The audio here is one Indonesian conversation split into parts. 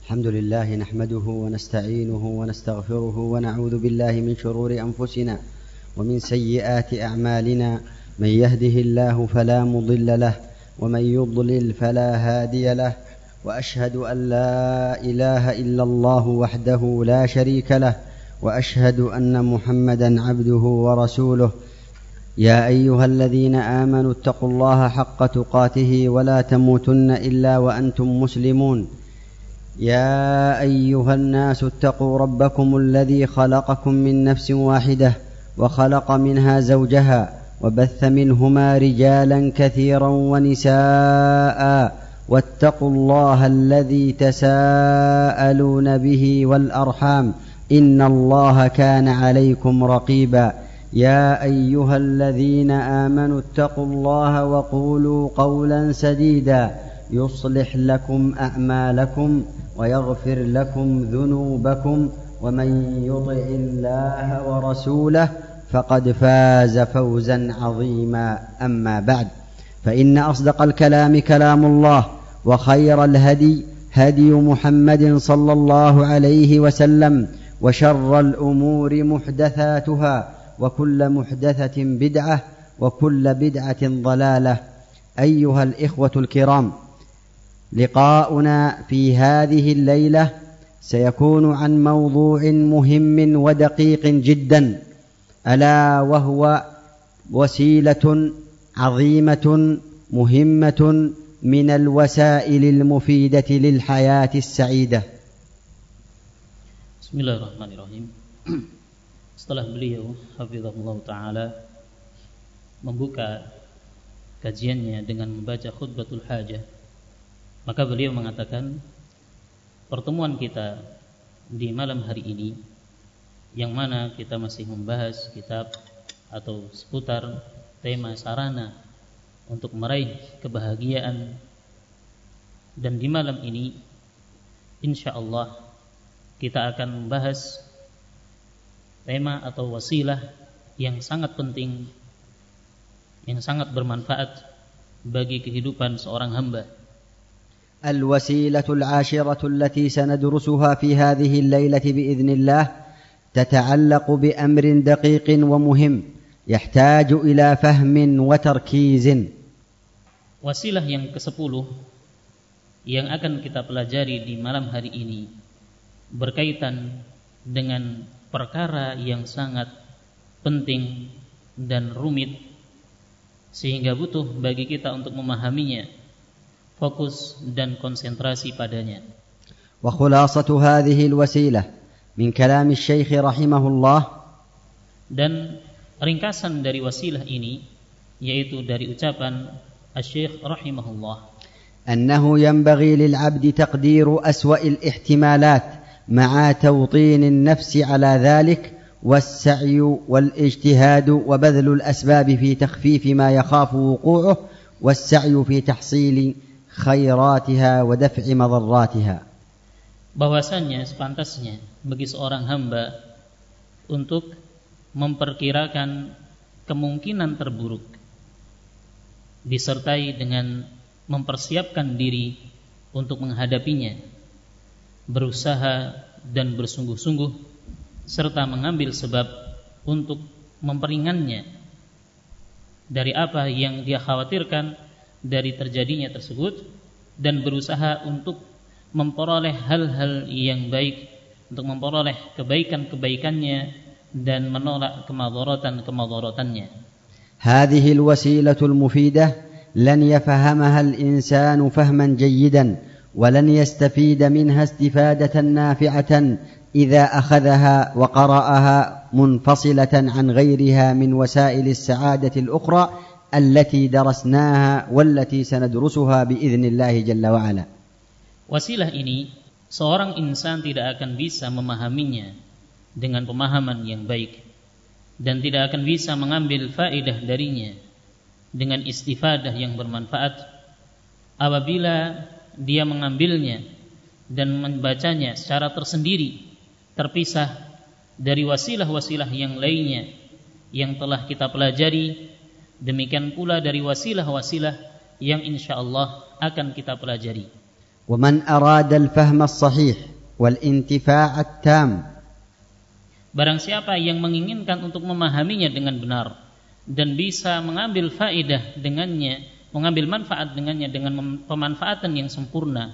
الحمد لله نحمده ونستعينه ونستغفره ونعوذ بالله من شرور أنفسنا ومن سيئات أعمالنا. من يهده الله فلا مضل له ومن يضلل فلا هادي له، وأشهد أن لا إله إلا الله وحده لا شريك له، وأشهد أن محمدا عبده ورسوله. يا أيها الذين آمنوا اتقوا الله حق تقاته ولا تموتن إلا وأنتم مسلمون. يا أيها الناس اتقوا ربكم الذي خلقكم من نفس واحدة وخلق منها زوجها وبث منهما رجالا كثيرا ونساء، واتقوا الله الذي تساءلون به والأرحام إن الله كان عليكم رقيبا. يا أيها الذين آمنوا اتقوا الله وقولوا قولا سديدا يصلح لكم أعمالكم ويغفر لكم ذنوبكم، ومن يطع الله ورسوله فقد فاز فوزا عظيما. أما بعد، فإن أصدق الكلام كلام الله، وخير الهدي هدي محمد صلى الله عليه وسلم، وشر الأمور محدثاتها، وكل محدثة بدعة، وكل بدعة ضلالة. أيها الإخوة الكرام، لقاؤنا في هذه الليلة سيكون عن موضوع مهم ودقيق جدا، ألا وهو وسيلة عظيمة مهمة من الوسائل المفيدة للحياة السعيدة. Bismillahirrahmanirrahim. Setelah beliau hafizahullah ta'ala membuka kajiannya dengan membaca khutbatul hajah, maka beliau mengatakan, pertemuan kita di malam hari ini, yang mana kita masih membahas kitab atau seputar tema sarana untuk meraih kebahagiaan, dan di malam ini insyaallah kita akan membahas tema atau wasilah yang sangat penting, yang sangat bermanfaat bagi kehidupan seorang hamba. الوسيلة العاشرة التي سندرسها في هذه الليلة بإذن الله تتعلق بأمر دقيق ومهم يحتاج إلى فهم وتركيز. Wasilah yang ke-10 yang akan kita pelajari di malam hari ini berkaitan dengan perkara yang sangat penting dan rumit, sehingga butuh bagi kita untuk memahaminya, fokus dan konsentrasi padanya. وخلاصة هذه الوسيلة من كلام الشيخ رحمه الله. Dan ringkasan dari wasilah ini yaitu dari ucapan Asy-Syaikh rahimahullah, أنه ينبغي للعبد تقدير أسوأ الاحتمالات مع توطين النفس على ذلك، والسعي والاجتهاد وبذل الأسباب في تخفيف ما يخاف وقوعه، والسعي في تحصيل خيراتها ودفع مضراتها. bahwasanya sepantasnya bagi seorang hamba untuk memperkirakan kemungkinan terburuk disertai dengan mempersiapkan diri untuk menghadapinya, berusaha dan bersungguh-sungguh, serta mengambil sebab untuk memperingannya dari apa yang dia khawatirkan dari terjadinya tersebut, dan berusaha untuk memperoleh hal-hal yang baik, untuk memperoleh kebaikan-kebaikannya dan menolak kemadaratan-kemadaratannya. هذه الوسيلة المفيدة لن يفهمها الإنسان فهما جيدا، ولن يستفيد منها استفادة نافعة إذا أخذها وقرأها منفصلة عن غيرها من وسائل السعادة الأخرى التي درسناها والتي سندرسها بإذن الله جل وعلا. Wasilah ini seorang insan tidak akan bisa memahaminya dengan pemahaman yang baik, dan tidak akan bisa mengambil faedah darinya dengan istifadah yang bermanfaat apabila dia mengambilnya dan membacanya secara tersendiri, terpisah dari wasilah-wasilah yang lainnya yang telah kita pelajari. Demikian pula dari wasilah-wasilah yang insyaallah akan kita pelajari. ومن أراد الفهم الصحيح والانتفاع التام. Barang siapa yang menginginkan untuk memahaminya dengan benar dan bisa mengambil faedah dengannya, mengambil manfaat dengannya dengan pemanfaatan yang sempurna,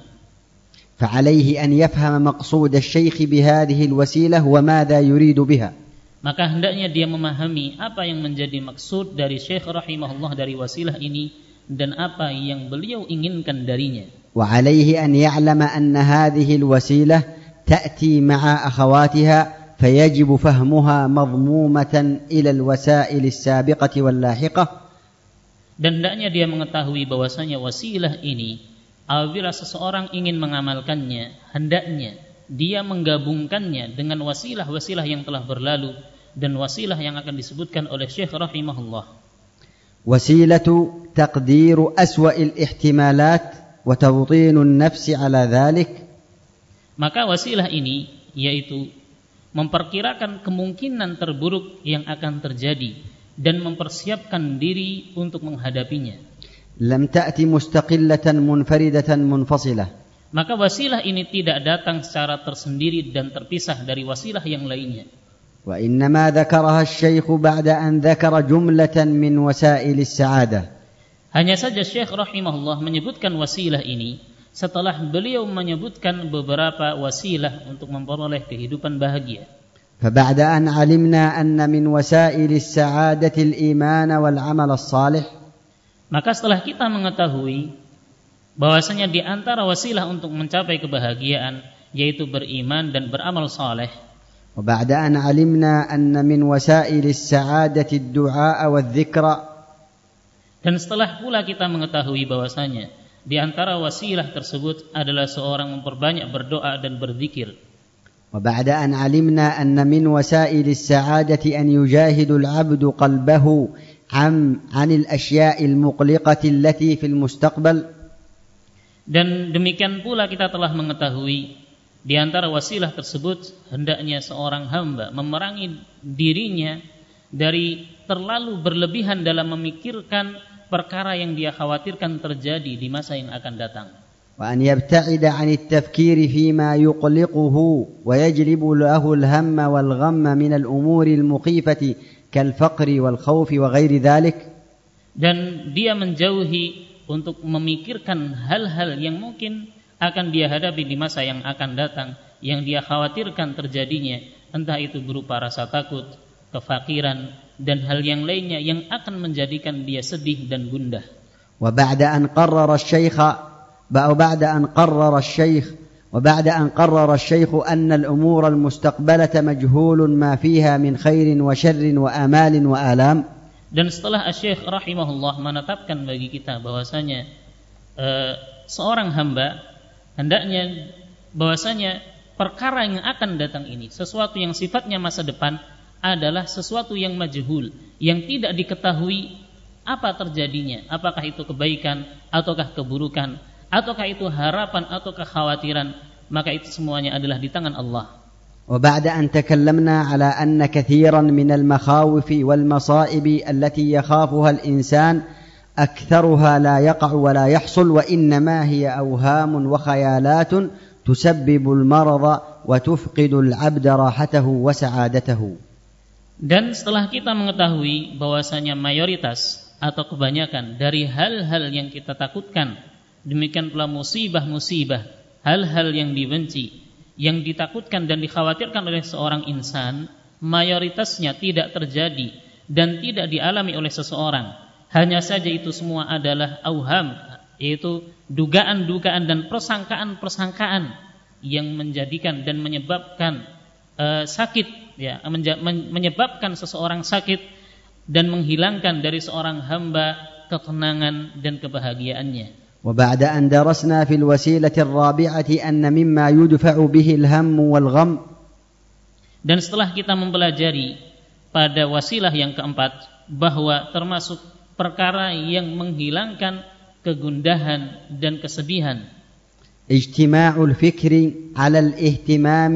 فعليه أن يفهم مقصود الشيخ بهذه الوسيلة وماذا يريد بها. Maka hendaknya dia memahami apa yang menjadi maksud dari Syekh rahimahullah dari wasilah ini dan apa yang beliau inginkan darinya. وعليه أن يعلم أن هذه الوسيلة تأتي مع أخواتها فيجب فهمها مضمومة إلى الوسائل السابقة واللاحقة. Dan hendaknya dia mengetahui bahwasanya wasilah ini apabila seseorang ingin mengamalkannya, hendaknya dia menggabungkannya dengan wasilah-wasilah yang telah berlalu dan wasilah yang akan disebutkan oleh Syekh rahimahullah. وسيلة تقدير أسوأ الاحتمالات وتوطين النفس على ذلك. Maka wasilah ini yaitu memperkirakan kemungkinan terburuk yang akan terjadi dan mempersiapkan diri untuk menghadapinya. لم تأتي مستقلة منفردة منفصلة. Maka wasilah ini tidak datang secara tersendiri dan terpisah dari wasilah yang lainnya. وإنما ذكرها الشيخ بعد أن ذكر جملة من وسائل السعادة. Hanya saja Syekh rahimahullah menyebutkan wasilah ini setelah beliau menyebutkan beberapa wasilah untuk memperoleh kehidupan bahagia. فبعد أن علمنا أن من وسائل السعادة الإيمان والعمل الصالح. Maka setelah kita mengetahui bahwasanya di antara wasilah untuk mencapai kebahagiaan yaitu beriman dan beramal saleh. وبعد أن علمنا أن من وسائل السعادة الدعاء والذكر. Dan setelah pula kita mengetahui bahwasanya di antara wasilah tersebut adalah seorang memperbanyak berdoa dan berzikir. وبعد أن علمنا أن من وسائل السعادة أن يجاهد العبد قلبه عن الأشياء المقلقة التي في المستقبل. Dan demikian pula kita telah mengetahui di antara wasilah tersebut hendaknya seorang hamba memerangi dirinya dari terlalu berlebihan dalam memikirkan perkara yang dia khawatirkan terjadi di masa yang akan datang. وأن يبتعد عن التفكير فيما يقلقه ويجلب له الهم والغم من الأمور المخيفة كالفقر والخوف وغير ذلك. Dan dia menjauhi untuk memikirkan hal-hal yang mungkin akan dia hadapi di masa yang akan datang, yang dia khawatirkan terjadinya, entah itu berupa rasa takut, kefakiran, dan hal yang lainnya yang akan menjadikan dia sedih dan gundah. وبعد أن قرر الشيخ أن الأمور المستقبلة مجهول ما فيها من خير وشر وآمال وآلام. Dan setelah Syekh rahimahullah menetapkan bagi kita bahwasanya seorang hamba hendaknya bahwasanya perkara yang akan datang ini, sesuatu yang sifatnya masa depan adalah sesuatu yang majhul, yang tidak diketahui apa terjadinya, apakah itu kebaikan ataukah keburukan, ataukah itu harapan atau kekhawatiran, maka itu semuanya adalah di tangan Allah. وبعد أن تكلمنا على أن كثيرا من المخاوف والمصائب التي يخافها الإنسان أكثرها لا يقع ولا يحصل وإنما هي أوهام وخيالات تسبب المرض وتفقد العبد راحته وسعادته. Dan setelah kita mengetahui bahwasanya mayoritas atau kebanyakan dari hal-hal yang kita takutkan, demikian pula musibah-musibah, hal-hal yang dibenci, yang ditakutkan dan dikhawatirkan oleh seorang insan, mayoritasnya tidak terjadi dan tidak dialami oleh seseorang. Hanya saja itu semua adalah auham, yaitu dugaan-dugaan dan persangkaan-persangkaan yang menjadikan dan menyebabkan sakit, ya, menyebabkan seseorang sakit dan menghilangkan dari seorang hamba ketenangan dan kebahagiaannya. وبعد أن درسنا في الوسيلة الرابعة أن مما يدفع به الهم والغم. Dan setelah kita mempelajari pada wasilah yang keempat bahwa termasuk perkara yang menghilangkan kegundahan dan kesedihan, اجتماع الفكر على الاهتمام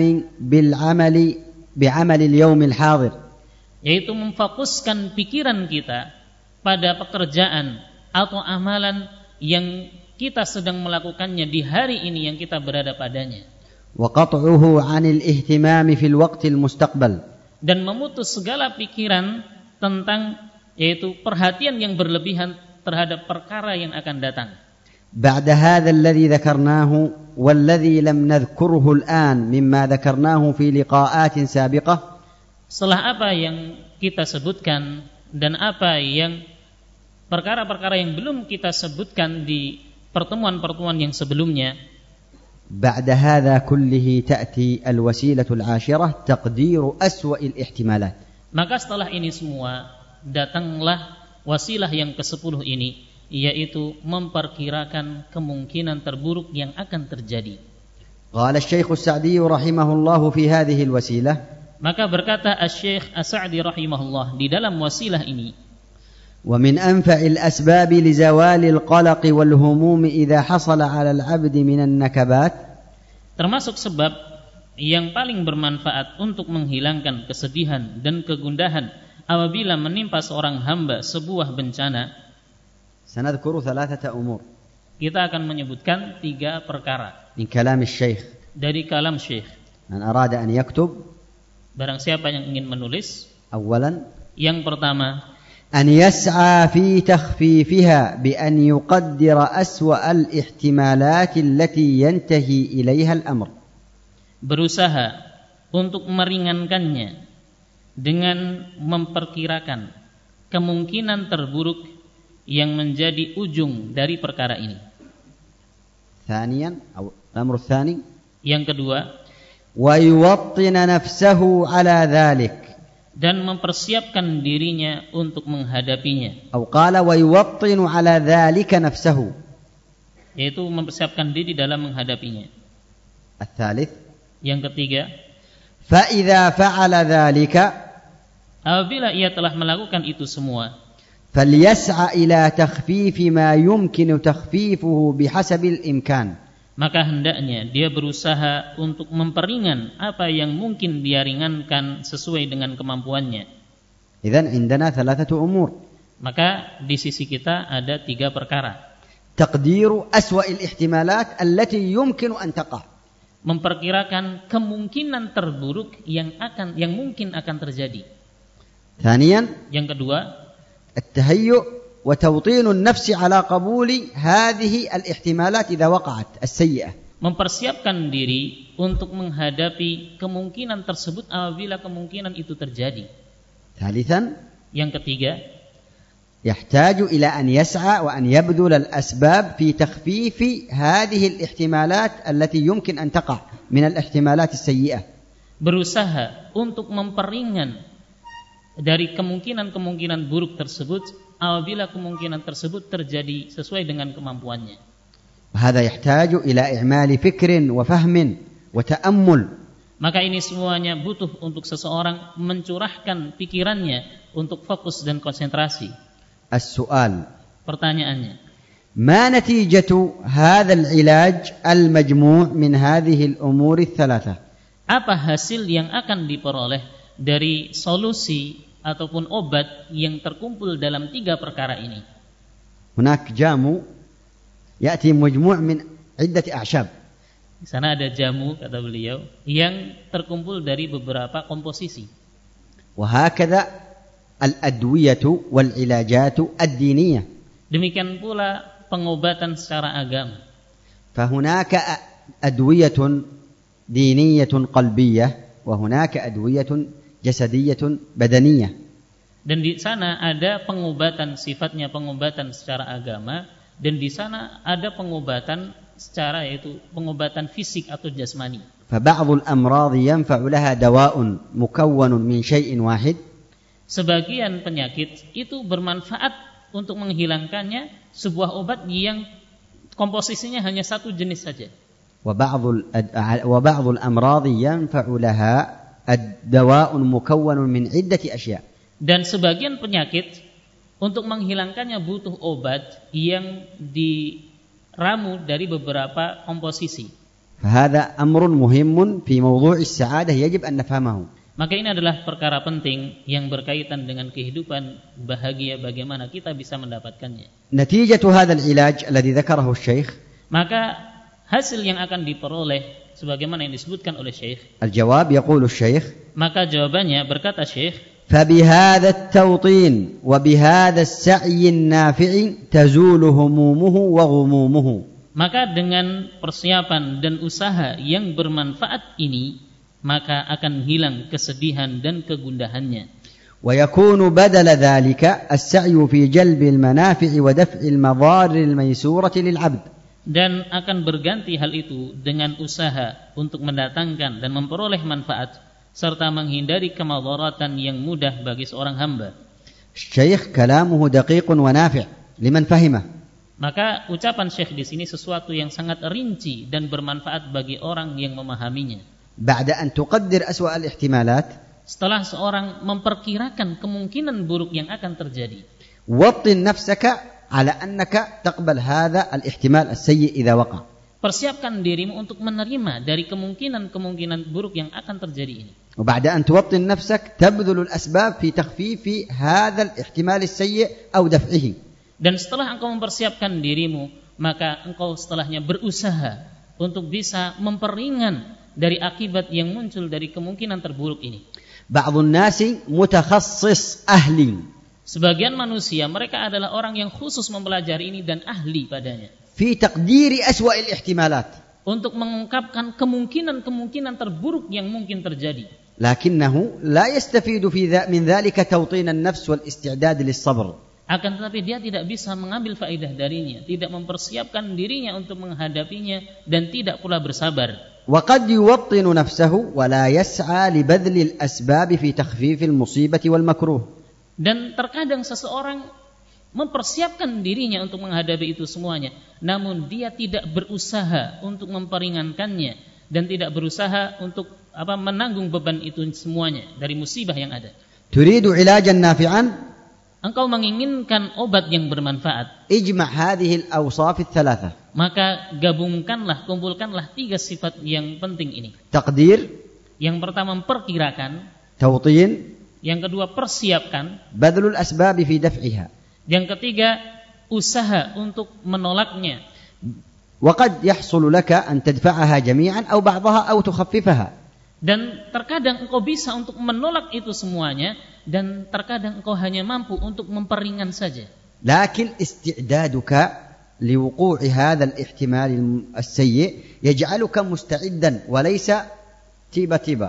بعمل اليوم الحاضر. Yaitu memfokuskan pikiran kita pada pekerjaan atau amalan yang kita sedang melakukannya di hari ini yang kita berada padanya. وقطعه عن الاهتمام في الوقت المستقبل. Dan memutus segala pikiran tentang yaitu perhatian yang berlebihan terhadap perkara yang akan datang. بعد هذا الذي ذكرناه والذي لم نذكره الآن مما ذكرناه في لقاءات سابقة. Setelah apa yang kita sebutkan dan apa yang perkara-perkara yang belum kita sebutkan di pertemuan-pertemuan yang sebelumnya. بعد هذا كله تأتي الوسيلة العاشرة تقدير أسوأ الاحتمالات. Maka setelah ini semua datanglah wasilah yang ke-10 ini, yaitu memperkirakan kemungkinan terburuk yang akan terjadi. قال الشيخ السعدي رحمه الله في هذه الوسيلة. Maka berkata Asy-Syaikh As-Sa'di rahimahullah di dalam wasilah ini, ومن أنفع الأسباب لزوال القلق والهموم إذا حصل على العبد من النكبات. Termasuk sebab yang paling bermanfaat untuk menghilangkan kesedihan dan kegundahan apabila menimpa seorang hamba sebuah bencana. سنذكر 3 أمور. Kita akan menyebutkan 3 perkara من كلام الشيخ. dari kalam Syekh. من أراد أن يكتب. Barang siapa yang ingin menulis. أولا. Yang pertama, أن يسعى في تخفيفها بأن يقدر أسوأ الاحتمالات التي ينتهي إليها الأمر. Berusaha untuk meringankannya dengan memperkirakan kemungkinan terburuk yang menjadi ujung dari perkara ini. ثانيا أو الأمر الثاني. Yang kedua, ويوطن نفسه على ذلك. Dan mempersiapkan dirinya untuk menghadapinya. أو قال ويوطن على ذلك نفسه. Yaitu mempersiapkan diri dalam menghadapinya. الثالث. Yang ketiga, فإذا فعل ذلك. apabila ia telah melakukan itu semua, فليسعى إلى تخفيف ما يمكن تخفيفه بحسب الإمكان. maka hendaknya dia berusaha untuk memperingan apa yang mungkin dia ringankan sesuai dengan kemampuannya. إذن عندنا 3 أمور. Maka di sisi kita ada 3 perkara. تقدير أسوأ الاحتمالات التي يمكن أن تقع. Memperkirakan kemungkinan terburuk yang mungkin akan terjadi. ثانيا. Yang kedua, التهيؤ وتوطين النفس على قبول هذه الاحتمالات إذا وقعت السيئة. mempersiapkan diri untuk menghadapi kemungkinan tersebut apabila kemungkinan itu terjadi. ثالثا. Yang ketiga, يحتاج إلى أن يسعى وأن يبذل الأسباب في تخفيف هذه الاحتمالات التي يمكن أن تقع من الاحتمالات السيئة. berusaha untuk memperingan dari kemungkinan-kemungkinan buruk tersebut apabila kemungkinan tersebut terjadi sesuai dengan kemampuannya. وهذا يحتاج إلى إعمال فكر وفهم وتأمل. Maka ini semuanya butuh untuk seseorang mencurahkan pikirannya untuk fokus dan konsentrasi. السؤال. Pertanyaannya, ما نتيجة هذا العلاج المجموع من هذه الأمور الثلاثة؟ apa hasil yang akan diperoleh dari solusi ataupun obat yang terkumpul dalam 3 perkara ini? هناك جامو يأتي مجموع من عدة أعشاب. Di sana ada jamu, kata beliau, yang terkumpul dari beberapa komposisi. وهكذا الأدوية والعلاجات الدينية. Demikian pula pengobatan secara agama. فهناك أدوية دينية قلبية وهناك أدوية جسدية بدنية. Dan di sana ada pengobatan sifatnya pengobatan secara agama, dan di sana ada pengobatan secara yaitu pengobatan fisik atau jasmani. فبعض الأمراض ينفع لها دواء مكون من شيء واحد. Sebagian penyakit itu bermanfaat untuk menghilangkannya sebuah obat yang komposisinya hanya satu jenis saja. وبعض الأمراض ينفع لها الدواء مكون من عدة أشياء. Dan sebagian penyakit untuk menghilangkannya butuh obat yang diramu dari beberapa komposisi. فهذا أمر مهم في موضوع السعادة يجب أن نفهمه. Maka ini adalah perkara penting yang berkaitan dengan kehidupan bahagia, bagaimana kita bisa mendapatkannya. نتيجة هذا العلاج الذي ذكره الشيخ, maka hasil yang akan diperoleh sebagaimana yang disebutkan oleh Syekh. الجواب يقول الشيخ, maka jawabannya berkata Syekh, فبهذا التوطين وبهذا السعي النافع تزول همومه وغمومه. maka dengan persiapan dan usaha yang bermanfaat ini, maka akan hilang kesedihan dan kegundahannya. ويكون بدل ذلك السعي في جلب المنافع ودفع المضار الميسورة للعبد. dan akan berganti hal itu dengan usaha untuk mendatangkan dan memperoleh manfaat serta menghindari kemadaratan yang mudah bagi seorang hamba. الشيخ كلامه دقيق ونافع لمن فهمه. Maka ucapan Syekh di sini sesuatu yang sangat rinci dan bermanfaat bagi orang yang memahaminya. بعد أن تقدر أسوأ الاحتمالات, setelah seorang memperkirakan kemungkinan buruk yang akan terjadi, وطن نفسك على أنك تقبل هذا الاحتمال السيء إذا وقع. persiapkan dirimu untuk menerima dari kemungkinan buruk yang akan terjadi ini. وبعد أن توطن نفسك تبذل الأسباب في تخفيف هذا الاحتمال السيء أو دفعه. dan setelah engkau mempersiapkan dirimu, maka engkau setelahnya berusaha untuk bisa memperingan dari akibat yang muncul dari kemungkinan terburuk ini. بعض الناس متخصص أهلي. sebagian manusia mereka adalah orang yang khusus mempelajari ini dan ahli padanya. في تقدير أسوأ الاحتمالات. untuk mengungkapkan kemungkinan terburuk yang mungkin terjadi. لكنه لا يستفيد من ذلك توطين النفس والاستعداد للصبر. akan tetapi dia tidak bisa mengambil faedah darinya, tidak mempersiapkan dirinya untuk menghadapinya dan tidak pula bersabar. وقد يوطن نفسه ولا يسعى لبذل الأسباب في تخفيف المصيبة والمكروه. dan terkadang seseorang mempersiapkan dirinya untuk menghadapi itu semuanya, namun dia tidak berusaha untuk memperingankannya dan tidak berusaha untuk menanggung beban itu semuanya dari musibah yang ada. تريد علاجا نافعا, engkau menginginkan obat yang bermanfaat, اجمع هذه الأوصاف الثلاثة. maka kumpulkanlah 3 sifat yang penting ini. تقدير, yang pertama memperkirakan, توطين, yang kedua persiapkan, بذل الأسباب في دفعها, yang ketiga usaha untuk menolaknya. وقد يحصل لك أن تدفعها جميعا أو بعضها أو تخففها. dan terkadang engkau bisa untuk menolak itu semuanya, dan terkadang engkau hanya mampu untuk memperingan saja. لكن استعدادك لوقوع هذا الاحتمال السيء يجعلك مستعدا وليس تيبا.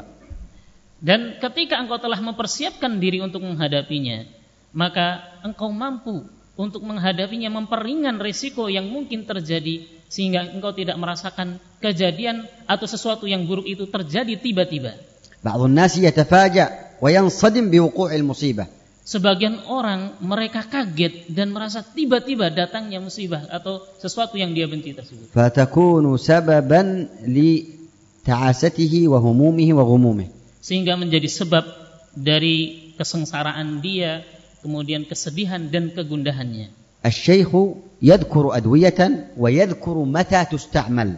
dan ketika engkau telah mempersiapkan diri untuk menghadapinya, maka engkau mampu untuk menghadapinya, memperingan risiko yang mungkin terjadi, sehingga engkau tidak merasakan kejadian atau sesuatu yang buruk itu terjadi tiba-tiba. بعض الناس يتفاجأ وينصدم بوقوع المصيبة. sebagian orang mereka kaget dan merasa tiba-tiba datangnya musibah atau sesuatu yang dia benci tersebut. فتكون سببا لتعاسته وهمومه وغمومه. sehingga menjadi sebab dari kesengsaraan dia, kemudian kesedihan dan kegundahannya. الشيخ يذكر أدوية ويذكر متى تستعمل.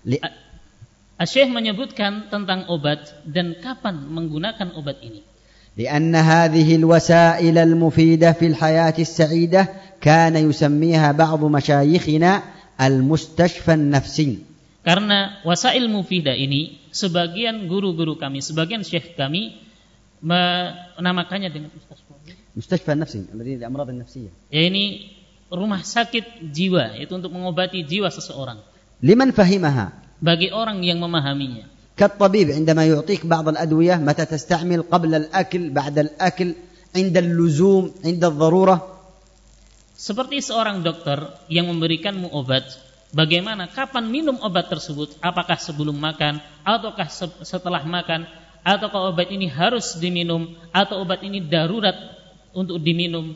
Syekh menyebutkan tentang obat dan kapan menggunakan obat ini. لأن هذه الوسائل المفيدة في الحياة السعيدة كان يسميها بعض مشايخنا المستشفى النفسي. Karena wasail mufidah ini sebagian guru-guru kami, sebagian syekh kami menamakannya dengan مستشفى النفسي الذي للأمراض النفسية. Ya, ini rumah sakit jiwa, itu untuk mengobati jiwa seseorang. لمن فهمها؟ bagi orang yang memahaminya. كالطبيب عندما يعطيك بعض الأدوية متى تستعمل؟ قبل الأكل، بعد الأكل، عند اللزوم، عند الضرورة. Seperti seorang dokter yang memberikanmu obat, bagaimana kapan minum obat tersebut? Apakah sebelum makan ataukah setelah makan? Ataukah obat ini harus diminum atau obat ini darurat untuk diminum?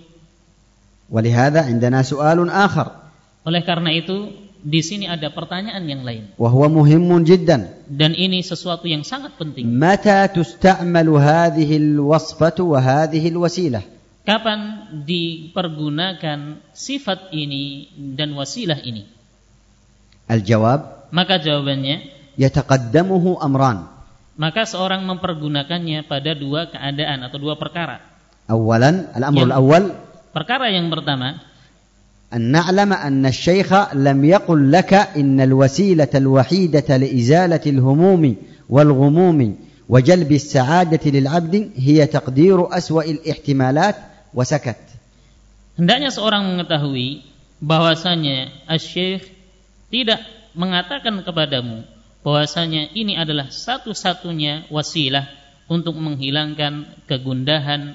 ولهذا عندنا سؤال آخر. Oleh karena itu di sini ada pertanyaan yang lain. وهو مهم جدا. Dan ini sesuatu yang sangat penting. متى تستعمل هذه الوصفة وهذه الوسيلة؟ Kapan dipergunakan sifat ini dan wasilah ini? الجواب Maka jawabannya, يتقدمه أمران. maka seorang mempergunakannya pada dua keadaan atau dua perkara. أولا الأمر الأول Perkara yang pertama, أن نعلم أن الشيخ لم يقل لك إن الوسيلة الوحيدة لإزالة الهموم والغموم وجلب السعادة للعبد هي تقدير أسوأ الاحتمالات وسكت. Hendaknya seorang mengetahui bahwasanya Asy-Syaikh tidak mengatakan kepadamu bahwasanya ini adalah satu-satunya wasilah untuk menghilangkan kegundahan,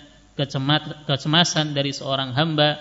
kecemasan dari seorang hamba,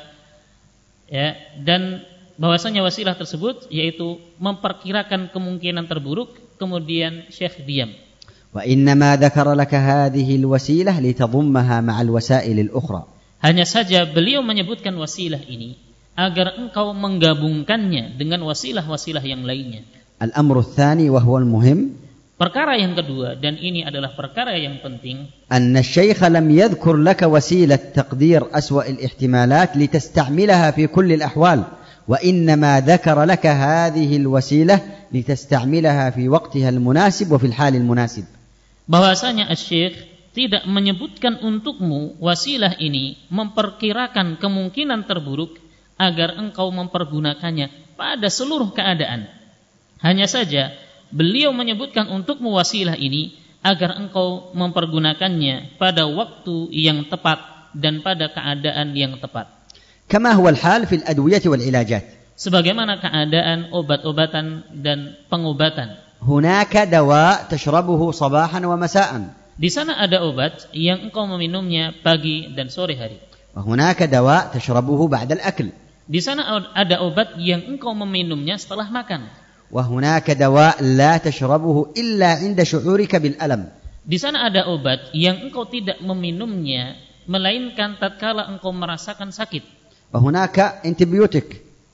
ya, dan bahwasanya wasilah tersebut yaitu memperkirakan kemungkinan terburuk, kemudian Syekh diam. وإنما ذكر لك هذه الوسيلة لتضمها مع الوسائل الأخرى. Hanya saja beliau menyebutkan wasilah ini agar engkau menggabungkannya dengan wasilah-wasilah yang lainnya. الأمر الثاني وهو المهم Perkara yang kedua, dan ini adalah perkara yang penting, أن الشيخ لم يذكر لك وسيلة تقدير أسوأ الاحتمالات لتستعملها في كل الأحوال، وإنما ذكر لك هذه الوسيلة لتستعملها في وقتها المناسب وفي الحال المناسب. bahwasanya Asy-Syaikh tidak menyebutkan untukmu wasilah ini memperkirakan kemungkinan terburuk agar engkau mempergunakannya pada seluruh keadaan. Hanya saja beliau menyebutkan untukmu wasilah ini agar engkau mempergunakannya pada waktu yang tepat dan pada keadaan yang tepat. كما هو الحال في الأدوية والعلاجات. Sebagaimana keadaan obat-obatan dan pengobatan. هناك دواء تشربه صباحا ومساء. Di sana ada obat yang engkau meminumnya pagi dan sore hari. وهناك دواء تشربه بعد الأكل. Di sana ada obat yang engkau meminumnya setelah makan. وهناك دواء لا تشربه إلا عند شعورك بالألم. Di sana ada obat yang engkau tidak meminumnya melainkan tatkala engkau merasakan sakit. وهناك أنتيبيوتيك.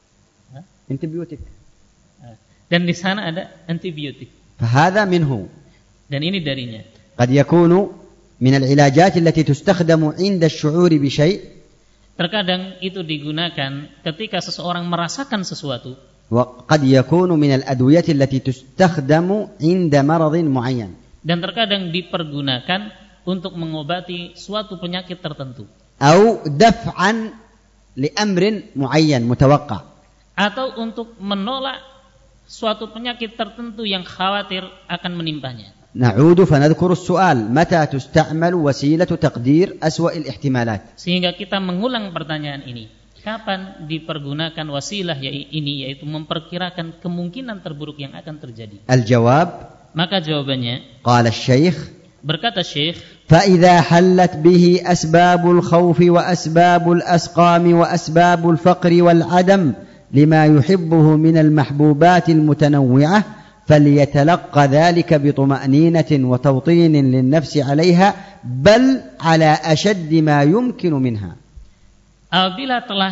Dan di sana ada antibiotik. فهذا منه. Dan ini darinya. قد يكون من العلاجات التي تستخدم عند الشعور بشيء. Terkadang itu digunakan ketika seseorang merasakan sesuatu. وقد يكون من الأدوية التي تستخدم عند مرض معين. Dan terkadang dipergunakan untuk mengobati suatu penyakit tertentu. أو دفعا لأمر معين متوقع. Atau untuk menolak suatu penyakit tertentu yang khawatir akan menimpanya. نعود فنذكر السؤال متى تستعمل وسيلة تقدير أسوأ الاحتمالات. Sehingga kita mengulang pertanyaan ini. Kapan dipergunakan wasilah ini, yaitu memperkirakan kemungkinan terburuk yang akan terjadi? الجواب. Maka jawabannya, قال الشيخ. Berkata Syekh, فإذا حلت به أسباب الخوف وأسباب الأسقام وأسباب الفقر والعدم لما يحبه من المحبوبات المتنوعة فليتلقى ذلك بطمأنينة وتوطين للنفس عليها بل على أشد ما يمكن منها. Apabila telah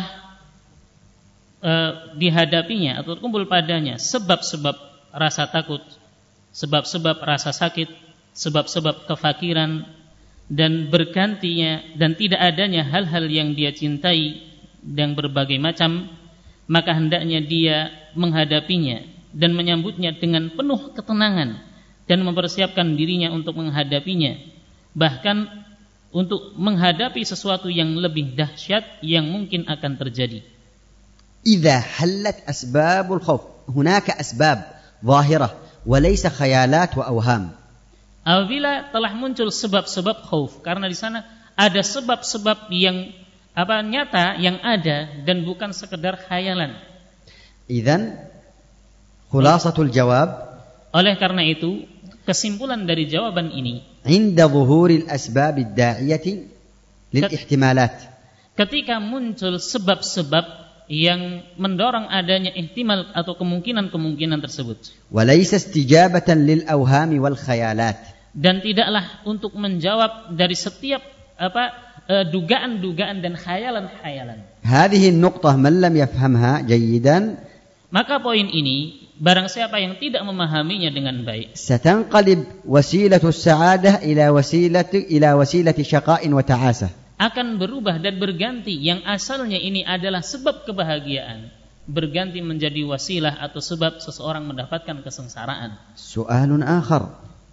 dihadapinya atau kumpul padanya sebab-sebab rasa takut, sebab-sebab rasa sakit, sebab-sebab kefakiran, dan bergantinya dan tidak adanya hal-hal yang dia cintai yang berbagai macam, maka hendaknya dia menghadapinya dan menyambutnya dengan penuh ketenangan dan mempersiapkan dirinya untuk menghadapinya, bahkan untuk menghadapi sesuatu yang lebih dahsyat yang mungkin akan terjadi. إذا حلت أسباب الخوف هناك أسباب ظاهرة وليس خيالات وأوهام. Apabila telah muncul sebab-sebab khauf, karena di sana ada sebab-sebab yang nyata yang ada dan bukan sekedar khayalan. إذن خلاصة الجواب. Oleh karena itu, kesimpulan dari jawaban ini, عند ظهور الأسباب الداعية للاحتمالات. Ketika muncul sebab-sebab yang mendorong adanya ihtimal atau kemungkinan-kemungkinan tersebut. وليس استجابة للأوهام والخيالات. Dan tidaklah untuk menjawab dari setiap dugaan-dugaan dan khayalan-khayalan. هذه النقطة من لم يفهمها جيدا Maka poin ini, barang siapa yang tidak memahaminya dengan baik, ستنقلب وسيلة السعادة إلى وسيلة شقاء وتعاسة. akan berubah dan berganti yang asalnya ini adalah sebab kebahagiaan, berganti menjadi wasilah atau sebab seseorang mendapatkan kesengsaraan. سؤال آخر.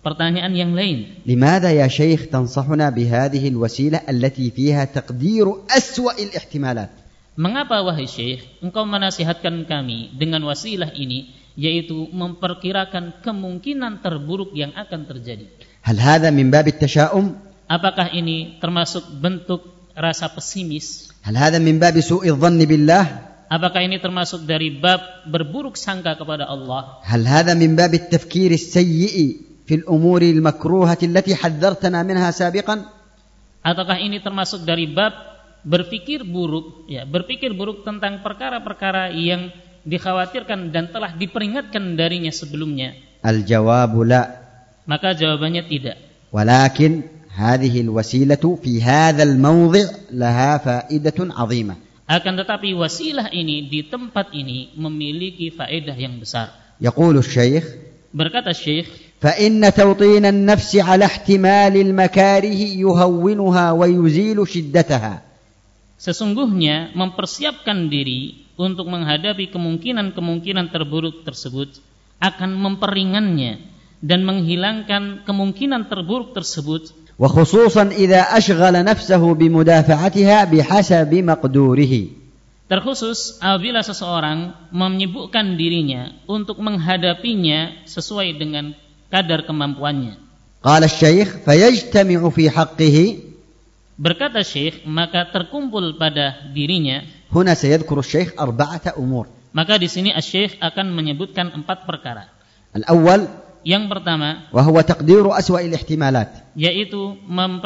pertanyaan yang lain. لماذا يا شيخ تنصحنا بهذه الوسيلة التي فيها تقدير أسوأ الاحتمالات؟ Mengapa wahai Syekh, engkau menasihatkan kami dengan wasilah ini, yaitu memperkirakan kemungkinan terburuk yang akan terjadi? هل هذا من باب التشاؤم؟ Apakah ini termasuk bentuk rasa pesimis? هل هذا من باب سوء الظن بالله؟ Apakah ini termasuk dari bab berburuk sangka kepada Allah? هل هذا من باب التفكير السيء في الأمور المكروهة التي حذرتنا منها سابقا؟ Ataukah ini termasuk dari bab berpikir buruk, ya, berpikir buruk tentang perkara-perkara yang dikhawatirkan dan telah diperingatkan darinya sebelumnya? الجواب لا. Maka jawabannya tidak. ولكن هذه الوسيلة في هذا الموضع لها فائدة عظيمة. Akan tetapi wasilah ini di tempat ini memiliki faedah yang besar. يقول الشيخ Berkata Syekh, فإن توطين النفس على احتمال المكاره يهونها ويزيل شدتها. sesungguhnya mempersiapkan diri untuk menghadapi kemungkinan-kemungkinan terburuk tersebut akan memperingannya dan menghilangkan kemungkinan terburuk tersebut, وخصوصا إذا أشغل نفسه بمدافعتها بحسب مقدوره. terkhusus apabila seseorang menyibukkan dirinya untuk menghadapinya sesuai dengan kadar kemampuannya. قال الشيخ فيجتمع في حقه. Berkata Syekh, maka terkumpul pada dirinya. هنا سيذكر الشيخ 4 أمور. Maka di sini Syekh akan menyebutkan 4 perkara. الأول Yang pertama, وهو تقدير أسوأ الاحتمالات. yaitu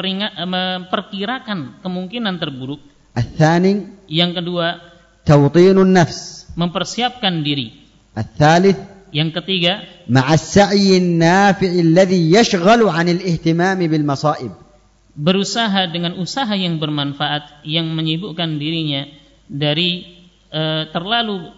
memperkirakan kemungkinan terburuk. الثاني Yang kedua, توطين النفس. mempersiapkan diri. الثالث Yang ketiga, مع السعي النافع الذي يشغل عن الاهتمام بالمصائب. berusaha dengan usaha yang bermanfaat yang menyibukkan dirinya dari terlalu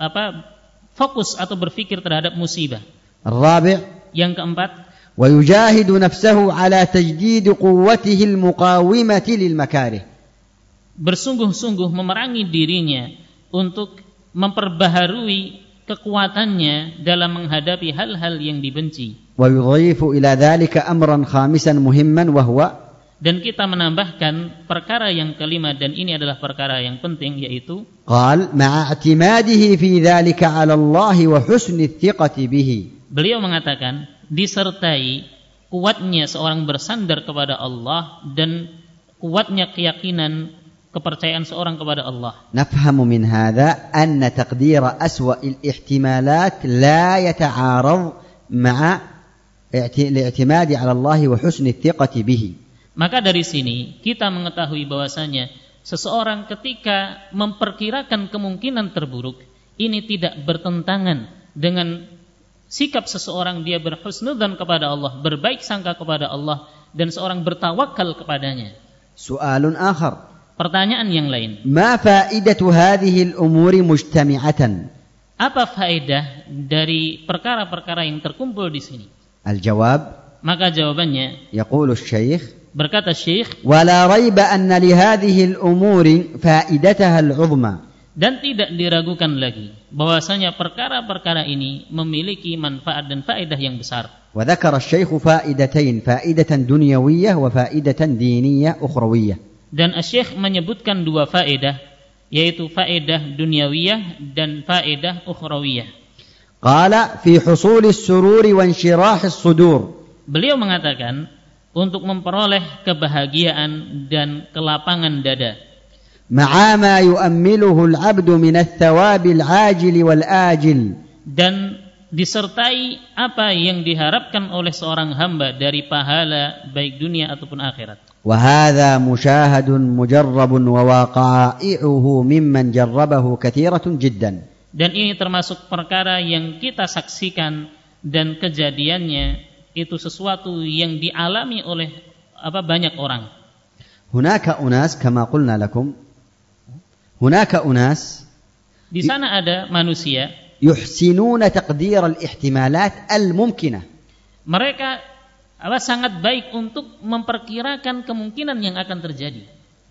fokus atau berpikir terhadap musibah. الرابع Yang keempat, ويجاهد نفسه على تجديد قوته المقاومة للمكاره. bersungguh-sungguh memerangi dirinya untuk memperbaharui kekuatannya dalam menghadapi hal-hal yang dibenci. ويضيف إلى ذلك أمرا خامسا مهما وهو. Dan kita menambahkan perkara yang kelima, dan ini adalah perkara yang penting, yaitu قال مع اعتماده في ذلك على الله وحسن الثقة به. Beliau mengatakan disertai kuatnya seorang bersandar kepada Allah dan kuatnya keyakinan kepercayaan seorang kepada Allah. نفهم من هذا أن تقدير أسوأ الاحتمالات لا يتعارض مع الاعتماد على الله وحسن الثقة به. Maka dari sini kita mengetahui bahwasanya seseorang ketika memperkirakan kemungkinan terburuk ini tidak bertentangan dengan sikap seseorang dia berhusnudzan kepada Allah, berbaik sangka kepada Allah, dan seorang bertawakal kepadanya. سؤال آخر. Pertanyaan yang lain. ما فائدة هذه الأمور مجتمعة؟ Apa faedah dari perkara-perkara yang terkumpul di sini? الجواب. Maka jawabannya, يقول الشيخ berkata Syekh, ولا ريب أن لهذه الأمور فائدتها العظمى. Dan tidak diragukan lagi bahwasanya perkara-perkara ini memiliki manfaat dan faedah yang besar. وذكر الشيخ فائدتين، فائدة دنيوية وفائدة دينية أخروية. Dan Syekh menyebutkan 2 faedah, yaitu faedah duniawiyah dan faedah ukhrawiyah. قال في حصول السرور وانشراح الصدور. Beliau mengatakan untuk memperoleh kebahagiaan dan kelapangan dada. مع ما يؤمله العبد من الثواب العاجل والآجل. Dan disertai apa yang diharapkan oleh seorang hamba dari pahala baik dunia ataupun akhirat. وهذا مشاهد مجرب وواقعه ممن جربه كثيرة جدا. Dan ini termasuk perkara yang kita saksikan dan kejadiannya itu sesuatu yang dialami oleh banyak orang. هناك أناس كما قلنا لكم، هناك أناس di sana ada manusia يحسنون تقدير الاحتمالات الممكنة. Mereka sangat baik untuk memperkirakan kemungkinan yang akan terjadi.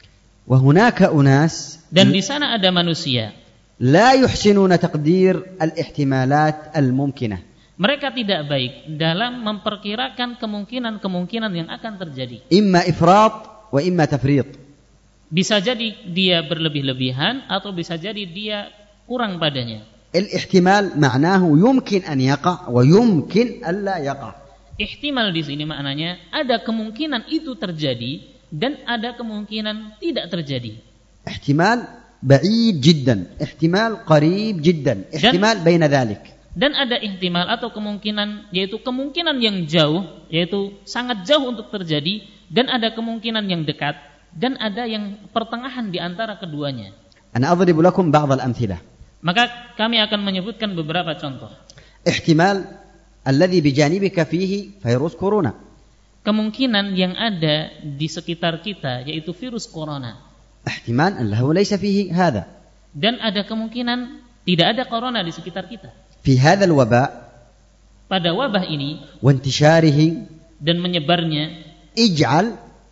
وهناك أناس Dan di sana ada manusia لا يحسنون تقدير الاحتمالات الممكنة. Mereka tidak baik dalam memperkirakan kemungkinan-kemungkinan yang akan terjadi. إما إفراط وإما تفريط. Bisa jadi dia berlebih-lebihan atau bisa jadi dia kurang padanya. الاحتمال معناه يمكن أن يقع ويمكن ألا يقع. Ihtimal di sini maknanya ada kemungkinan itu terjadi dan ada kemungkinan tidak terjadi. احتمال بعيد جدا، احتمال قريب جدا، احتمال بين ذلك. Dan ada ihtimal atau kemungkinan, yaitu kemungkinan yang jauh, yaitu sangat jauh untuk terjadi, dan ada kemungkinan yang dekat, dan ada yang pertengahan di antara keduanya. أنا أضرب لكم بعض الأمثلة. Maka kami akan menyebutkan beberapa contoh. احتمال الذي بجانبك فيه فيروس كورونا. Kemungkinan yang ada di sekitar kita, yaitu virus corona. احتمال أنه ليس فيه هذا. Dan ada kemungkinan tidak ada corona di sekitar kita. في هذا الوباء Pada wabah ini وانتشاره dan menyebarnya, اجعل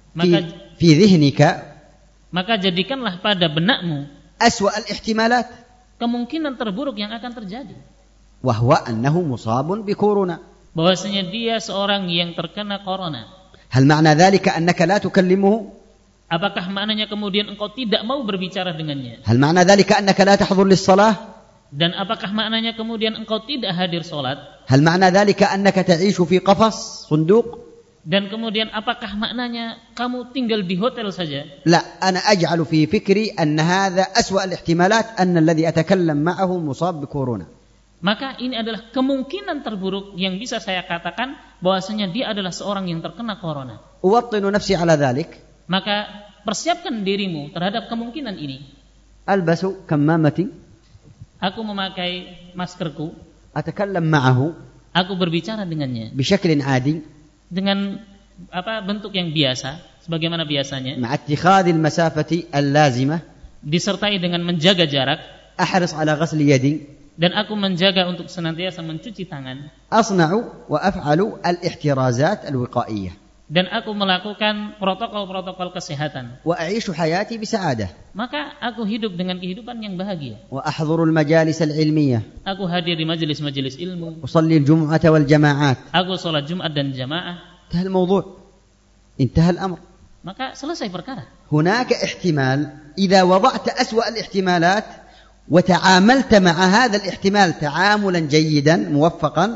في ذهنك maka jadikanlah pada benakmu أسوأ الاحتمالات kemungkinan terburuk yang akan terjadi, وهو أنه مصاب بكورونا. bahwasanya dia seorang yang terkena corona. هل معنى ذلك أنك لا تكلمه؟ Apakah maknanya kemudian engkau tidak mau berbicara dengannya? هل معنى ذلك أنك لا تحضر للصلاة؟ Dan apakah maknanya kemudian engkau tidak hadir sholat? هل معنى ذلك أنك تعيش في قفص صندوق؟ Dan kemudian apakah maknanya kamu tinggal di hotel saja? لا، أنا أجعل في فكري أن هذا أسوأ الاحتمالات، أن الذي أتكلم معه مصاب بكورونا. Maka ini adalah kemungkinan terburuk yang bisa saya katakan bahwasanya dia adalah seorang yang terkena corona. أوطن نفسي على ذلك. Maka persiapkan dirimu terhadap kemungkinan ini. ألبس كمامتي. Aku memakai maskerku. أتكلم معه. Aku berbicara dengannya. بشكل عادي. Dengan bentuk yang biasa, sebagaimana biasanya. مع اتخاذ المسافة اللازمة. Disertai dengan menjaga jarak. أحرص على غسل يدي. Dan aku menjaga untuk senantiasa mencuci tangan. أصنع وأفعل الاحترازات الوقائية. Dan aku melakukan protokol-protokol kesehatan. وأعيش حياتي بسعادة. Maka aku hidup dengan kehidupan yang bahagia. وأحضر المجالس العلمية. Aku hadir di majelis-majelis ilmu. أصلي الجمعة والجماعات. Aku sholat Jumat dan jamaah. انتهى الموضوع. انتهى الأمر. Maka selesai perkara. هناك احتمال إذا وضعت أسوأ الاحتمالات وتعاملت مع هذا الاحتمال تعاملا جيدا موفقا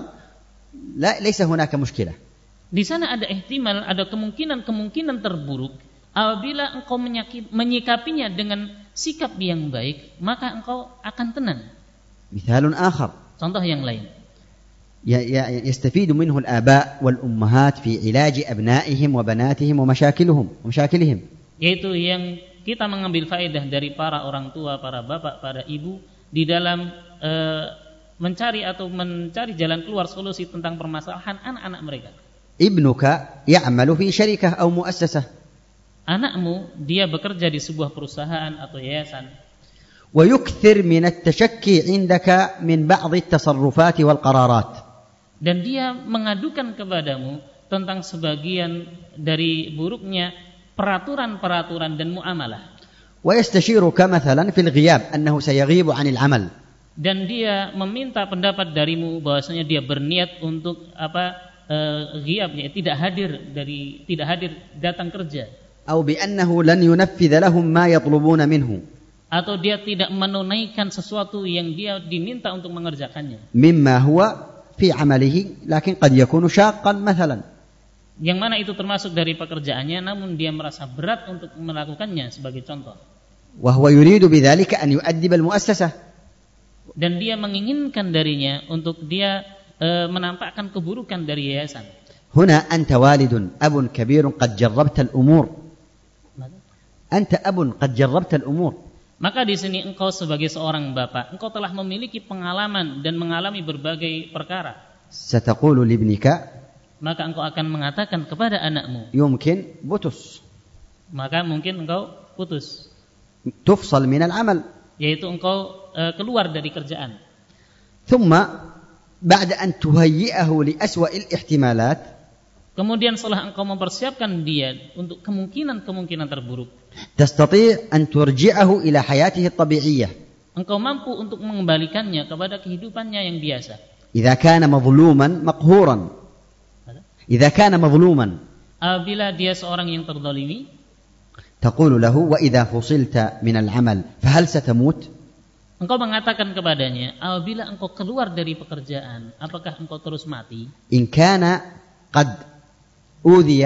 ليس هناك مشكلة. Di sana ada ihtimal, ada kemungkinan terburuk. Apabila engkau menyikapinya dengan sikap yang baik, maka engkau akan tenang. مثال آخر. Contoh yang lain. يستفيد منه الآباء والأمهات في علاج أبنائهم وبناتهم ومشاكلهم. Yaitu yang kita mengambil faedah dari para orang tua, para bapak, para ibu di dalam mencari jalan keluar solusi tentang permasalahan anak-anak mereka. ابنك يعمل في شركة أو مؤسسة. Anakmu dia bekerja di sebuah perusahaan atau yayasan. ويكثر من التشكي عندك من بعض التصرفات والقرارات. Dan dia mengadukan kepadamu tentang sebagian dari buruknya peraturan-peraturan dan muamalah. ويستشيرك مثلا في الغياب أنه سيغيب عن العمل. Dan dia meminta pendapat darimu bahwasanya dia berniat untuk ghiabnya, tidak hadir datang kerja. أو بأنه لن ينفذ لهم ما يطلبون منه. Atau dia tidak menunaikan sesuatu yang dia diminta untuk mengerjakannya. مما هو في عمله لكن قد يكون شاقا مثلا. Yang mana itu termasuk dari pekerjaannya, namun dia merasa berat untuk melakukannya sebagai contoh. وهو يريد بذلك أن يؤدب المؤسسة. Dan dia menginginkan darinya untuk dia menampakkan keburukan dari yayasan. هنا أنت والد أب كبير قد جربت الأمور. أنت أب قد جربت الأمور. Maka di sini engkau sebagai seorang bapak, engkau telah memiliki pengalaman dan mengalami berbagai perkara. ستقول لابنك. Maka engkau akan mengatakan kepada anakmu. يمكن بطس. Maka mungkin engkau putus. تفصل من العمل. Yaitu engkau keluar dari kerjaan. ثم بعد أن تهيئه لأسوأ الاحتمالات. Kemudian setelah engkau mempersiapkan dia untuk kemungkinan terburuk. تستطيع أن ترجعه إلى حياته الطبيعية. Engkau mampu untuk mengembalikannya kepada kehidupannya yang biasa. إذا كان مظلوما مقهورا إذا كان مظلوما apabila dia seorang yang terzalimi, تقول له وإذا فصلت من العمل فهل ستموت؟ engkau mengatakan kepadanya, apabila engkau keluar dari pekerjaan, apakah engkau terus mati? إن كان قد أوذي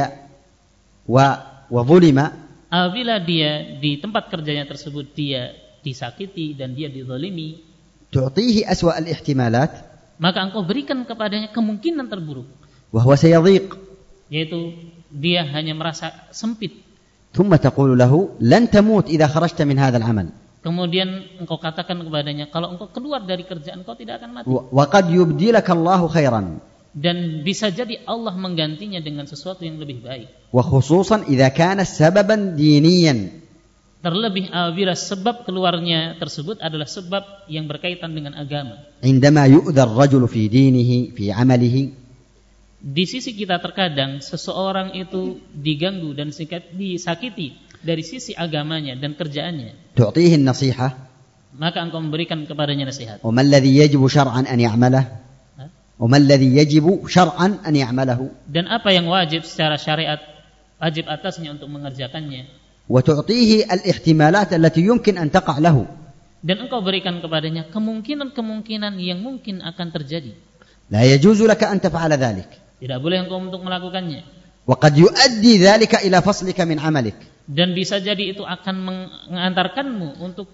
وظلم apabila dia di tempat kerjanya tersebut dia disakiti dan dia dizalimi, تعطيه أسوأ الاحتمالات maka engkau berikan kepadanya kemungkinan terburuk, وهو سيضيق yaitu dia hanya merasa sempit. ثم تقول له لن تموت إذا خرجت من هذا العمل. Kemudian engkau katakan kepadanya, kalau engkau keluar dari kerjaan engkau tidak akan mati. وقد يبدلك الله خيرا. Dan bisa jadi Allah menggantinya dengan sesuatu yang lebih baik. وخصوصا إذا كان سببا دينيا. Terlebih apabila sebab keluarnya tersebut adalah sebab yang berkaitan dengan agama. عندما يؤذى الرجل في دينه في عمله. Di sisi kita terkadang seseorang itu diganggu dan disakiti dari sisi agamanya dan kerjaannya. تعطيه النصيحة. Maka engkau memberikan kepadanya nasihat. وما الذي يجب شرعا أن يعمله؟ وما الذي يجب شرعا أن يعمله؟ Dan apa yang wajib secara syariat wajib atasnya untuk mengerjakannya. وتعطيه الاحتمالات التي يمكن أن تقع له. Dan engkau berikan kepadanya kemungkinan-kemungkinan yang mungkin akan terjadi. لا يجوز لك أن تفعل ذلك. Tidak boleh engkau untuk melakukannya. وقد يؤدي ذلك إلى فصلك من عملك. Dan bisa jadi itu akan mengantarkanmu untuk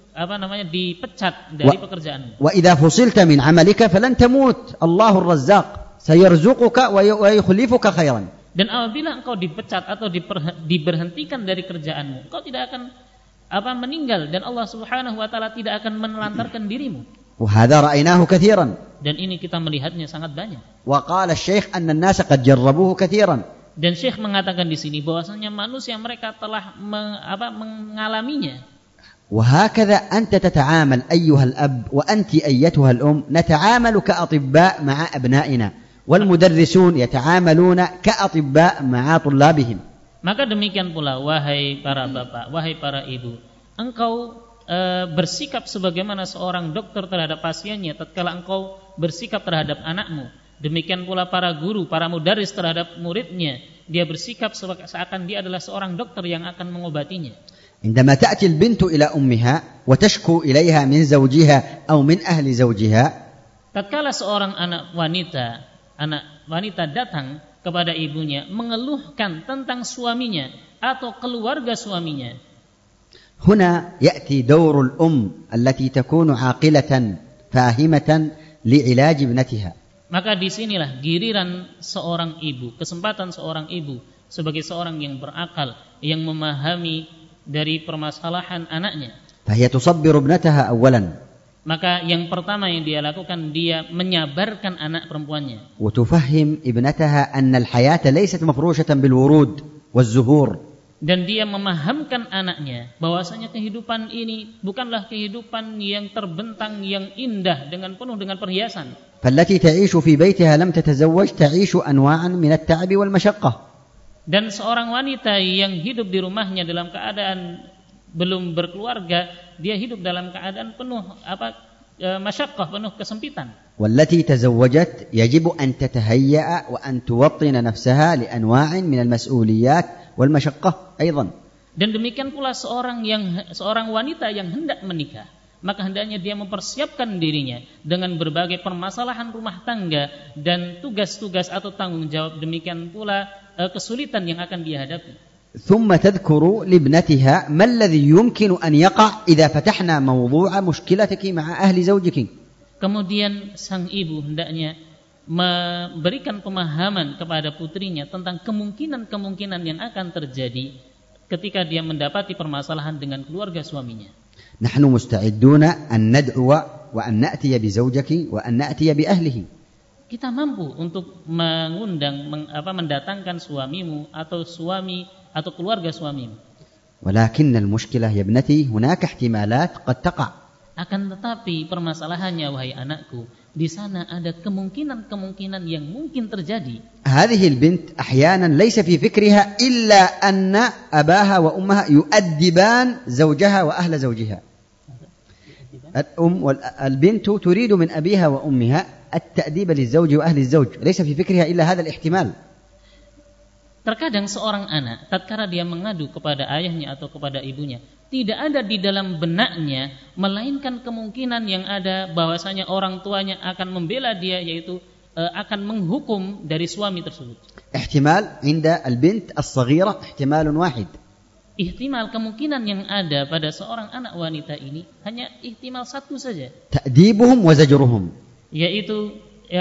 dipecat dari pekerjaanmu. وإذا فصلت من عملك فلن تموت الله الرزاق سيرزقك ويخلفك خيرا. Dan apabila engkau dipecat atau diberhentikan dari kerjaanmu, engkau tidak akan meninggal dan Allah Subhanahu wa taala tidak akan menelantarkan dirimu. وهذا رأيناه كثيرا. Dan ini kita melihatnya sangat banyak. وقال الشيخ أن الناس قد جربوه كثيرا. Dan Syekh mengatakan di sini bahwasanya manusia mereka telah mengalaminya. وهكذا أنت تتعامل أيها الأب وأنت أيتها الأم نتعامل كأطباء مع أبنائنا والمدرسون يتعاملون كأطباء مع طلابهم. Maka demikian pula wahai para bapak, wahai para ibu, engkau bersikap sebagaimana seorang dokter terhadap pasiennya tatkala engkau bersikap terhadap anakmu. Demikian pula para guru, para mudaris terhadap muridnya, dia bersikap seakan dia adalah seorang dokter yang akan mengobatinya. عندما تأتي البنت إلى أمها وتشكو إليها من زوجها أو من أهل زوجها. Tatkala seorang anak wanita datang kepada ibunya mengeluhkan tentang suaminya atau keluarga suaminya. هنا يأتي دور الأم التي تكون عاقلة فاهمة لعلاج ابنتها. Maka disinilah giliran seorang ibu, kesempatan seorang ibu sebagai seorang yang berakal, yang memahami dari permasalahan anaknya. فهي تصبر ابنتها أولا. Maka yang pertama yang dia lakukan, dia menyabarkan anak perempuannya. وتفهم ابنتها أن الحياة ليست مفروشة بالورود والزهور. Dan dia memahamkan anaknya bahwasanya kehidupan ini bukanlah kehidupan yang terbentang, yang indah dengan penuh dengan perhiasan. فالتي تعيش في بيتها لم تتزوج تعيش أنواعا من التعب والمشقة. Dan seorang wanita yang hidup di rumahnya dalam keadaan belum berkeluarga, dia hidup dalam keadaan penuh masyaqqah, penuh kesempitan. والتي تزوجت يجب أن تتهيأ وأن توطن نفسها لأنواع من المسؤوليات والمشقة أيضا. Dan demikian pula seorang wanita yang hendak menikah, maka hendaknya dia mempersiapkan dirinya dengan berbagai permasalahan rumah tangga dan tugas-tugas atau tanggung jawab, demikian pula kesulitan yang akan dia hadapi. ثم تذكر لابنتها ما الذي يمكن أن يقع إذا فتحنا موضوع مشكلتك مع أهل زوجك. Kemudian sang ibu hendaknya memberikan pemahaman kepada putrinya tentang kemungkinan-kemungkinan yang akan terjadi ketika dia mendapati permasalahan dengan keluarga suaminya. نحن مستعدون أن ندعو وأن نأتي بزوجك وأن نأتي بأهله. Kita mampu untuk mengundang, mendatangkan suamimu atau suami atau keluarga suamimu. ولكن المشكلة يا ابنتي هناك احتمالات قد تقع. Akan tetapi permasalahannya wahai anakku, di sana ada kemungkinan-kemungkinan yang mungkin terjadi. هذه البنت أحيانا ليس في فكرها إلا أن أباها وأمها يؤدبان زوجها وأهل زوجها. البنت تريد من أبيها وأمها التأديب للزوج وأهل الزوج ليس في فكرها إلا هذا الاحتمال. Terkadang seorang anak tatkala dia mengadu kepada ayahnya atau kepada ibunya, tidak ada di dalam benaknya melainkan kemungkinan yang ada bahwasanya orang tuanya akan membela dia, yaitu akan menghukum dari suami tersebut. احتمال عند البنت الصغيرة احتمال واحد. Ihtimal kemungkinan yang ada pada seorang anak wanita ini hanya ihtimal satu saja. تأديبهم وزجرهم. Yaitu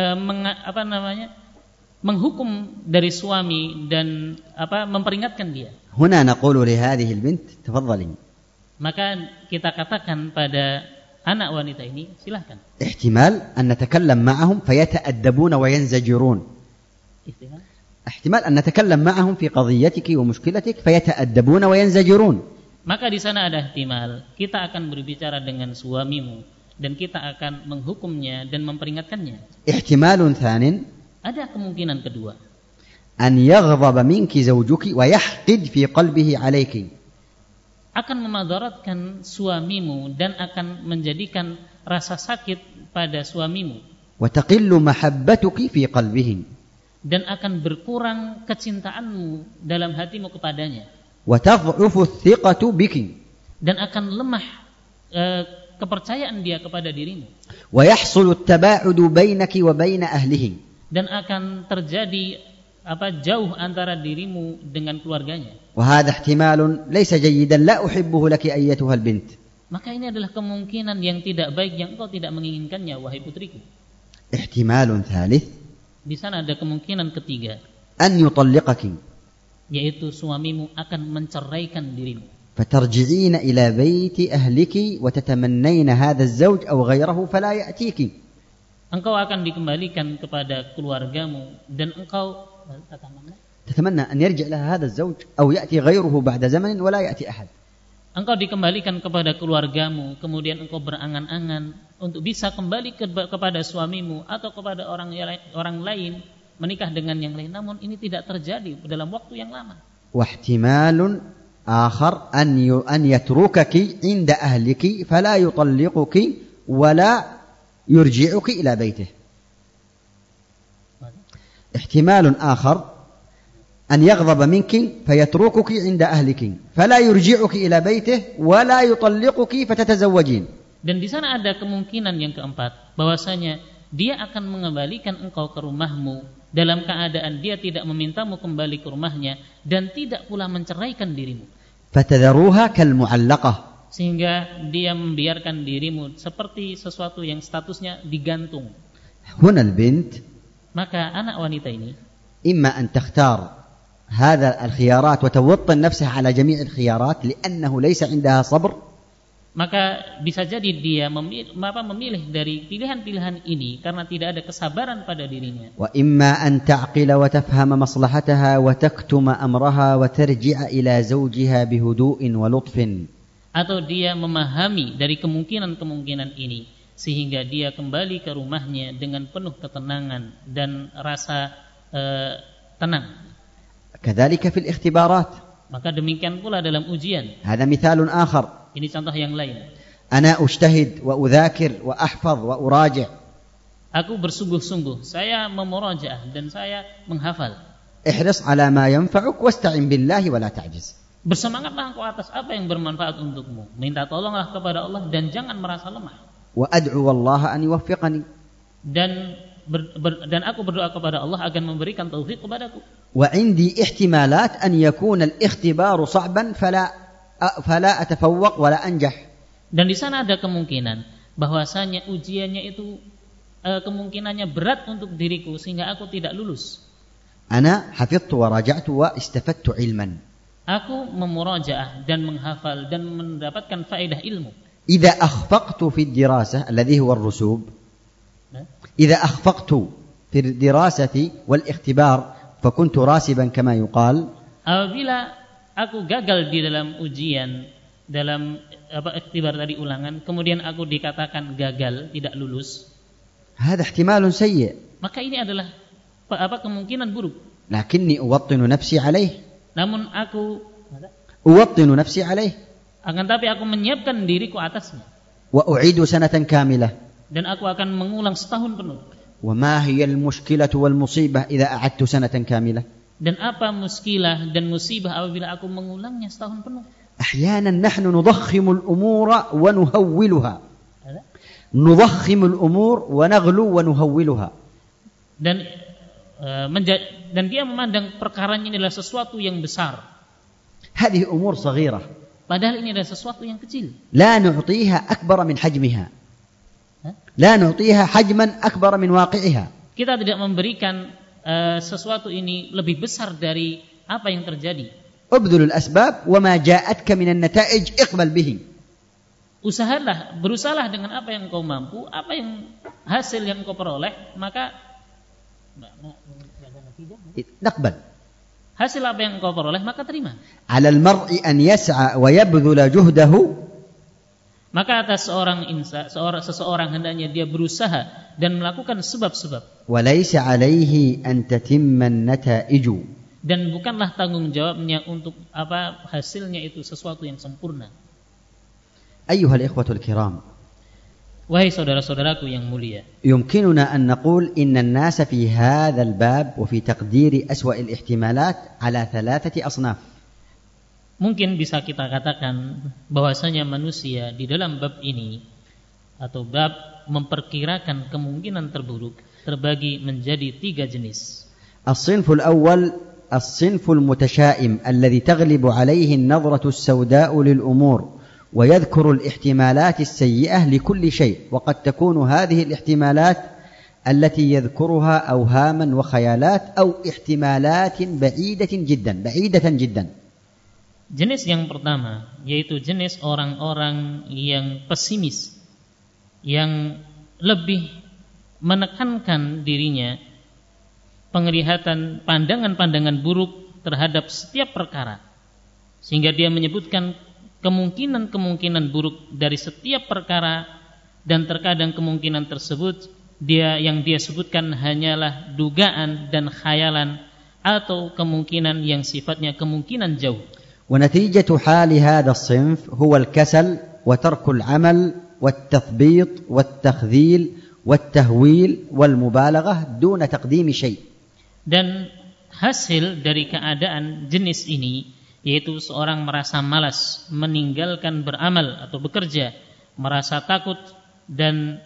menghukum dari suami dan memperingatkan dia. هنا نقول لهذه البنت تفضلي. Maka kita katakan pada anak wanita ini, silahkan. احتمال أن نتكلم معهم فيتأدبون وينزجرون. احتمال أن نتكلم معهم في قضيتك ومشكلتك فيتأدبون وينزجرون. Maka di sana ada ihtimal kita akan berbicara dengan suamimu dan kita akan menghukumnya dan memperingatkannya. احتمال ثان. Ada kemungkinan kedua. أن يغضب منك زوجك ويحقد في قلبه عليك. Akan memadaratkan suamimu dan akan menjadikan rasa sakit pada suamimu. وتقل محبتك في قلبه. Dan akan berkurang kecintaanmu dalam hatimu kepadanya. وتضعف الثقة بك. Dan akan lemah kepercayaan dia kepada dirimu. ويحصل التباعد بينك وبين أهله. Dan akan terjadi jauh antara dirimu dengan keluarganya. وهذا احتمال ليس جيدا لا أحبه لك أيتها البنت. Maka ini adalah kemungkinan yang tidak baik yang engkau tidak menginginkannya, wahai putriku. احتمال ثالث. Di sana ada kemungkinan ketiga. أن يطلقك. Yaitu suamimu akan menceraikan dirimu. فترجعين إلى بيت أهلك وتتمنين هذا الزوج أو غيره فلا يأتيك. Engkau akan dikembalikan kepada keluargamu dan engkau تتمنى أن يرجع لها هذا الزوج أو يأتي غيره بعد زمن ولا يأتي أحد. Engkau dikembalikan kepada keluargamu, kemudian engkau berangan-angan untuk bisa kembali kepada suamimu atau kepada orang lain, menikah dengan yang lain. Namun ini tidak terjadi dalam waktu yang lama. واحتمال آخر أن يتركك عند أهلك فلا يطلقك ولا يرجعك إلى بيته. احتمال آخر أن يغضب منك فيتركك عند أهلك فلا يرجعك إلى بيته ولا يطلقك فتتزوجين. Dan di sana ada kemungkinan yang keempat, bahwasanya dia akan mengembalikan engkau ke rumahmu dalam keadaan dia tidak memintamu kembali ke rumahnya dan tidak pula menceraikan dirimu. فتذروها كالمعلقة. Sehingga dia membiarkan dirimu seperti sesuatu yang statusnya digantung. هنا البنت. Maka anak wanita ini إما أن تختار هذا الخيارات وتوطن نفسها على جميع الخيارات لأنه ليس عندها صبر. Maka bisa jadi dia memilih dari pilihan-pilihan ini karena tidak ada kesabaran pada dirinya. وإما أن تعقل وتفهم مصلحتها وتكتم أمرها وترجع إلى زوجها بهدوء ولطف. Atau dia memahami dari kemungkinan-kemungkinan ini sehingga dia kembali ke rumahnya dengan penuh ketenangan dan rasa tenang. كذلك في الاختبارات. Maka demikian pula dalam ujian. هذا مثال آخر. Ini contoh yang lain. أنا أجتهد وأذاكر وأحفظ وأراجع. Aku bersungguh-sungguh, saya memurajaah dan saya menghafal. احرص على ما ينفعك واستعن بالله ولا تعجز. Bersemangatlah engkau atas apa yang bermanfaat untukmu. Minta tolonglah kepada Allah dan jangan merasa lemah. وأدعو الله أن يوفقني. Dan aku berdoa kepada Allah akan memberikan taufik kepadaku. وعندي احتمالات أن يكون الاختبار صعبا فلا أتفوق ولا أنجح. Dan di sana ada kemungkinan bahwasanya ujiannya itu kemungkinannya berat untuk diriku sehingga aku tidak lulus. أنا حفظت وراجعت واستفدت علما. Aku memurajaah dan menghafal dan mendapatkan faedah ilmu. إذا أخفقت في الدراسة الذي هو الرسوب. إذا أخفقت في الدراسة والاختبار فكنت راسبا كما يقال. Apabila aku gagal di dalam ujian, dalam ikhtibar tadi ulangan, kemudian aku dikatakan gagal, tidak lulus. هذا احتمال سيء. Maka ini adalah kemungkinan buruk. لكني أوطن نفسي عليه. Namun aku أوطن نفسي عليه. Akan tapi aku menyiapkan diriku atasnya. وأعيد سنة كاملة. Dan aku akan mengulang setahun penuh. وما هي المشكلة والمصيبة إذا أعدت سنة كاملة؟ Dan apa muskilah dan musibah apabila aku mengulangnya setahun penuh? أحيانا نحن نضخم الأمور ونهولها. نضخم الأمور ونغلو ونهولها. Dan dia memandang perkaranya inilah sesuatu yang besar. هذه أمور صغيرة. Padahal ini adalah sesuatu yang kecil. لا نعطيها أكبر من حجمها. لا نعطيها حجما أكبر من واقعها. Kita tidak memberikan sesuatu ini lebih besar dari apa yang terjadi. ابذل الأسباب وما جاءتك من النتائج اقبل به. Berusahalah dengan apa yang kau mampu, apa yang hasil yang kau peroleh, maka نقبل. Hasil apa yang kau peroleh maka terima. على المرء أن يسعى ويبذل جهده. Maka atas seseorang hendaknya dia berusaha dan melakukan sebab-sebab. وليس عليه أن تتم النتائج. Dan bukanlah tanggung jawabnya untuk apa hasilnya itu sesuatu yang sempurna. أيها الإخوة الكرام. Wahai saudara-saudaraku yang mulia. يمكننا أن نقول إن الناس في هذا الباب وفي تقدير أسوأ الاحتمالات على 3 أصناف. Mungkin bisa kita katakan bahwasanya manusia di dalam bab ini atau bab memperkirakan kemungkinan terburuk terbagi menjadi 3 jenis. الصنف الأول الصنف المتشائم الذي تغلب عليه النظرة السوداء للأمور ويذكر الاحتمالات السيئة لكل شيء وقد تكون هذه الاحتمالات التي يذكرها أوهاما وخيالات أو احتمالات بعيدة جدا. Jenis yang pertama yaitu jenis orang-orang yang pesimis, yang lebih menekankan dirinya penglihatan pandangan-pandangan buruk terhadap setiap perkara, sehingga dia menyebutkan kemungkinan-kemungkinan buruk dari setiap perkara, dan terkadang kemungkinan tersebut dia sebutkan hanyalah dugaan dan khayalan atau kemungkinan yang sifatnya kemungkinan jauh. ونتيجة حال هذا الصنف هو الكسل وترك العمل والتثبيط والتخذيل والتهويل والمبالغة دون تقديم شيء. Dan hasil dari keadaan jenis ini yaitu seorang merasa malas meninggalkan beramal atau bekerja, merasa takut dan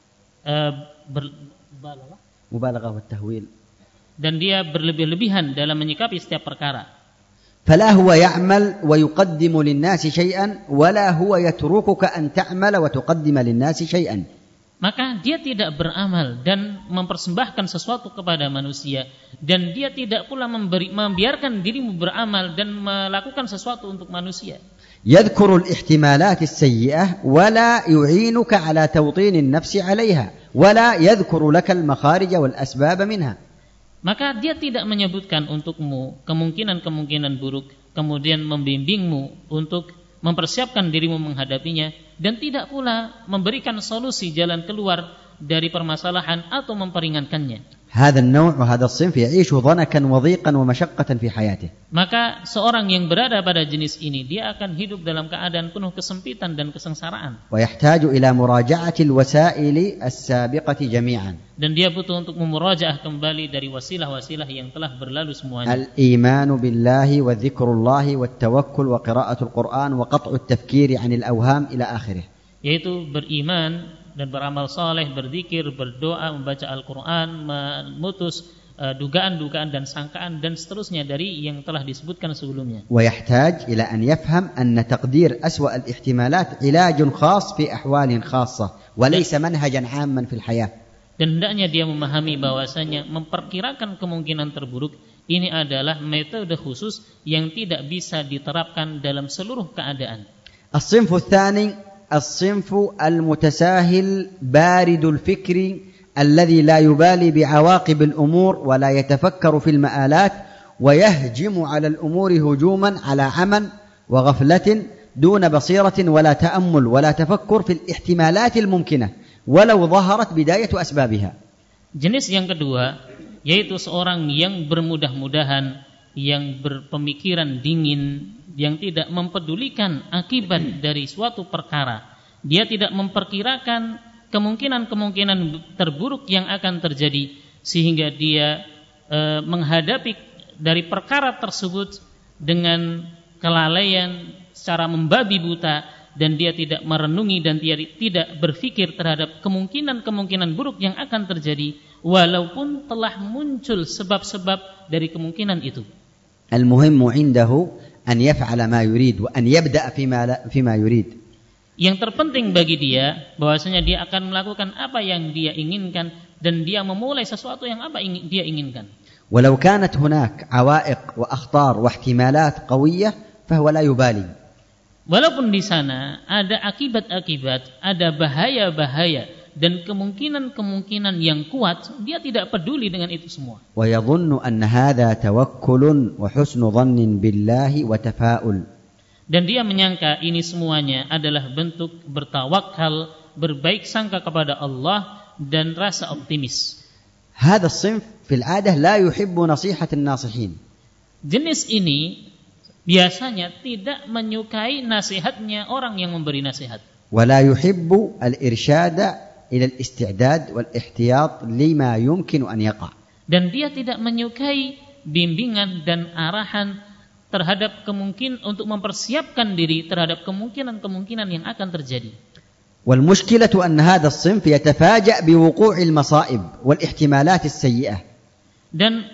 mubalaghah wa tahwil, dan dia berlebih-lebihan dalam menyikapi setiap perkara. فلا هو يعمل ويقدم للناس شيئا ولا هو يتركك أن تعمل وتقدم للناس شيئا. Maka dia tidak beramal dan mempersembahkan sesuatu kepada manusia, dan dia tidak pula membiarkan dirimu beramal dan melakukan sesuatu untuk manusia. يذكر الاحتمالات السيئة ولا يعينك على توطين النفس عليها ولا يذكر لك المخارج والأسباب منها. Maka dia tidak menyebutkan untukmu kemungkinan-kemungkinan buruk, kemudian membimbingmu untuk mempersiapkan dirimu menghadapinya, dan tidak pula memberikan solusi jalan keluar dari permasalahan atau memperingankannya. هذا النوع وهذا الصنف يعيش ضنكا وضيقا ومشقة في حياته. Maka seorang yang berada pada jenis ini dia akan hidup dalam keadaan penuh kesempitan dan kesengsaraan. ويحتاج إلى مراجعة الوسائل السابقة جميعا. Dan dia butuh untuk memurajaah kembali dari wasilah-wasilah yang telah berlalu semuanya. الإيمان بالله والذكر الله والتوكل وقراءة القرآن وقطع التفكير عن الأوهام إلى آخره. Yaitu beriman dan beramal saleh, berzikir, berdoa, membaca Al-Quran, memutus dugaan-dugaan dan sangkaan dan seterusnya dari yang telah disebutkan sebelumnya. ويحتاج إلى أن يفهم أن تقدير أسوأ الاحتمالات علاج خاص في أحوال خاصة وليس منهجا عاما في الحياة. Dan hendaknya dia memahami bahwasanya memperkirakan kemungkinan terburuk ini adalah metode khusus yang tidak bisa diterapkan dalam seluruh keadaan. الصنف الثاني الصنف المتساهل بارد الفكر الذي لا يبالي بعواقب الأمور ولا يتفكر في المآلات ويهجم على الأمور هجوما على عمى وغفلة دون بصيرة ولا تأمل ولا تفكر في الاحتمالات الممكنة ولو ظهرت بداية أسبابها. Jenis yang kedua yaitu seorang yang bermudah-mudahan, yang berpemikiran dingin, yang tidak mempedulikan akibat dari suatu perkara. Dia tidak memperkirakan kemungkinan-kemungkinan terburuk yang akan terjadi, sehingga dia menghadapi dari perkara tersebut dengan kelalaian secara membabi buta, dan dia tidak merenungi dan dia tidak berpikir terhadap kemungkinan-kemungkinan buruk yang akan terjadi walaupun telah muncul sebab-sebab dari kemungkinan itu. Al-muhimmu indahu an yaf'ala ma yurid wa an yabda'a fima yurid. Yang terpenting bagi dia bahwasanya dia akan melakukan apa yang dia inginkan dan dia memulai sesuatu yang dia inginkan. Walau kanat hunak awaiq wa akhtar wa ihtimalat qawiyah fahuwa la yubali. Walaupun di sana ada akibat-akibat, ada bahaya-bahaya dan kemungkinan-kemungkinan yang kuat, dia tidak peduli dengan itu semua. Wa yadhunnu anna hadha tawakkulun wa husnu dhannin billahi wa tafa'ul. Dan dia menyangka ini semuanya adalah bentuk bertawakal, berbaik sangka kepada Allah dan rasa optimis. Hadha as-sinf fil 'adah la yuhibbu nasihat an-nasihin. Jenis ini biasanya tidak menyukai nasihatnya orang yang memberi nasihat. Wala yuhibbu al-irsyada ila al-isti'dad wal-ihtiyat lima yumkin an yaqa. Dan dia tidak menyukai bimbingan dan arahan terhadap untuk mempersiapkan diri terhadap kemungkinan-kemungkinan yang akan terjadi. Wal mushkilatu an hadha as-sinf yatafaja' bi wuqu'i al-masa'ib wal ihtimalat as-sayyi'ah. Dan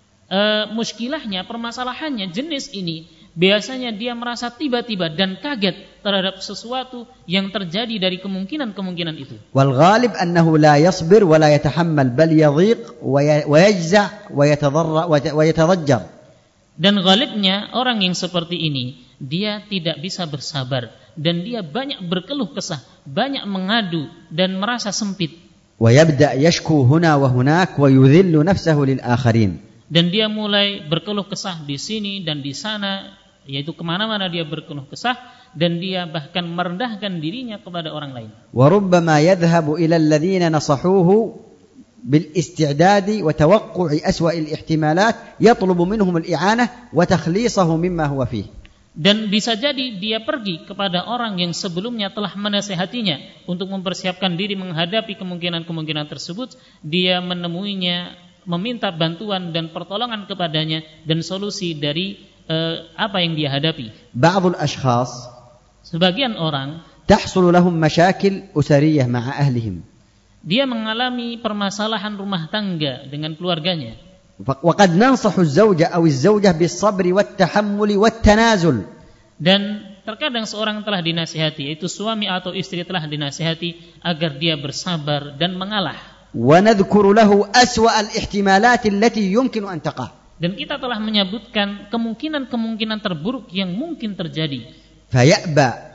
muskilahnya, permasalahannya, jenis ini biasanya dia merasa tiba-tiba dan kaget terhadap sesuatu yang terjadi dari kemungkinan-kemungkinan itu. Wal ghalib annahu la yasbir wa la yatahammal bal yadhiq wa yajza' wa yatadajjar. Dan ghalibnya orang yang seperti ini, dia tidak bisa bersabar dan dia banyak berkeluh kesah, banyak mengadu dan merasa sempit. Wa yabda' yashku huna wa hunak wa yudhillu nafsahu lil akharin. Dan dia mulai berkeluh kesah di sini dan di sana, yaitu kemana-mana dia berkeluh kesah, dan dia bahkan merendahkan dirinya kepada orang lain. Wa rubbama yadhhabu ila alladhina nasahuhu bil isti'dadi wa tawaqqu'i aswa'il ihtimalat yatlubu minhum al-i'anah wa takhlisahu mimma huwa fihi. Dan bisa jadi dia pergi kepada orang yang sebelumnya telah menasihatinya untuk mempersiapkan diri menghadapi kemungkinan-kemungkinan tersebut. Dia menemuinya, meminta bantuan dan pertolongan kepadanya dan solusi dari apa yang dia hadapi. Ba'dul ashkhas, sebagian orang, tahsul lahum mashakil usariyah ma'a ahlihim. Dia mengalami permasalahan rumah tangga dengan keluarganya. Wa qad nansahu az-zawja aw az-zawjah bis-sabri wat-tahammuli wat-tanazul. Dan terkadang seorang telah dinasihati, yaitu suami atau istri telah dinasihati agar dia bersabar dan mengalah. Wa nadhkuru lahu aswa' al-ihtimalat allati yumkinu an taqa'. Dan kita telah menyebutkan kemungkinan-kemungkinan terburuk yang mungkin terjadi. Faya'ba.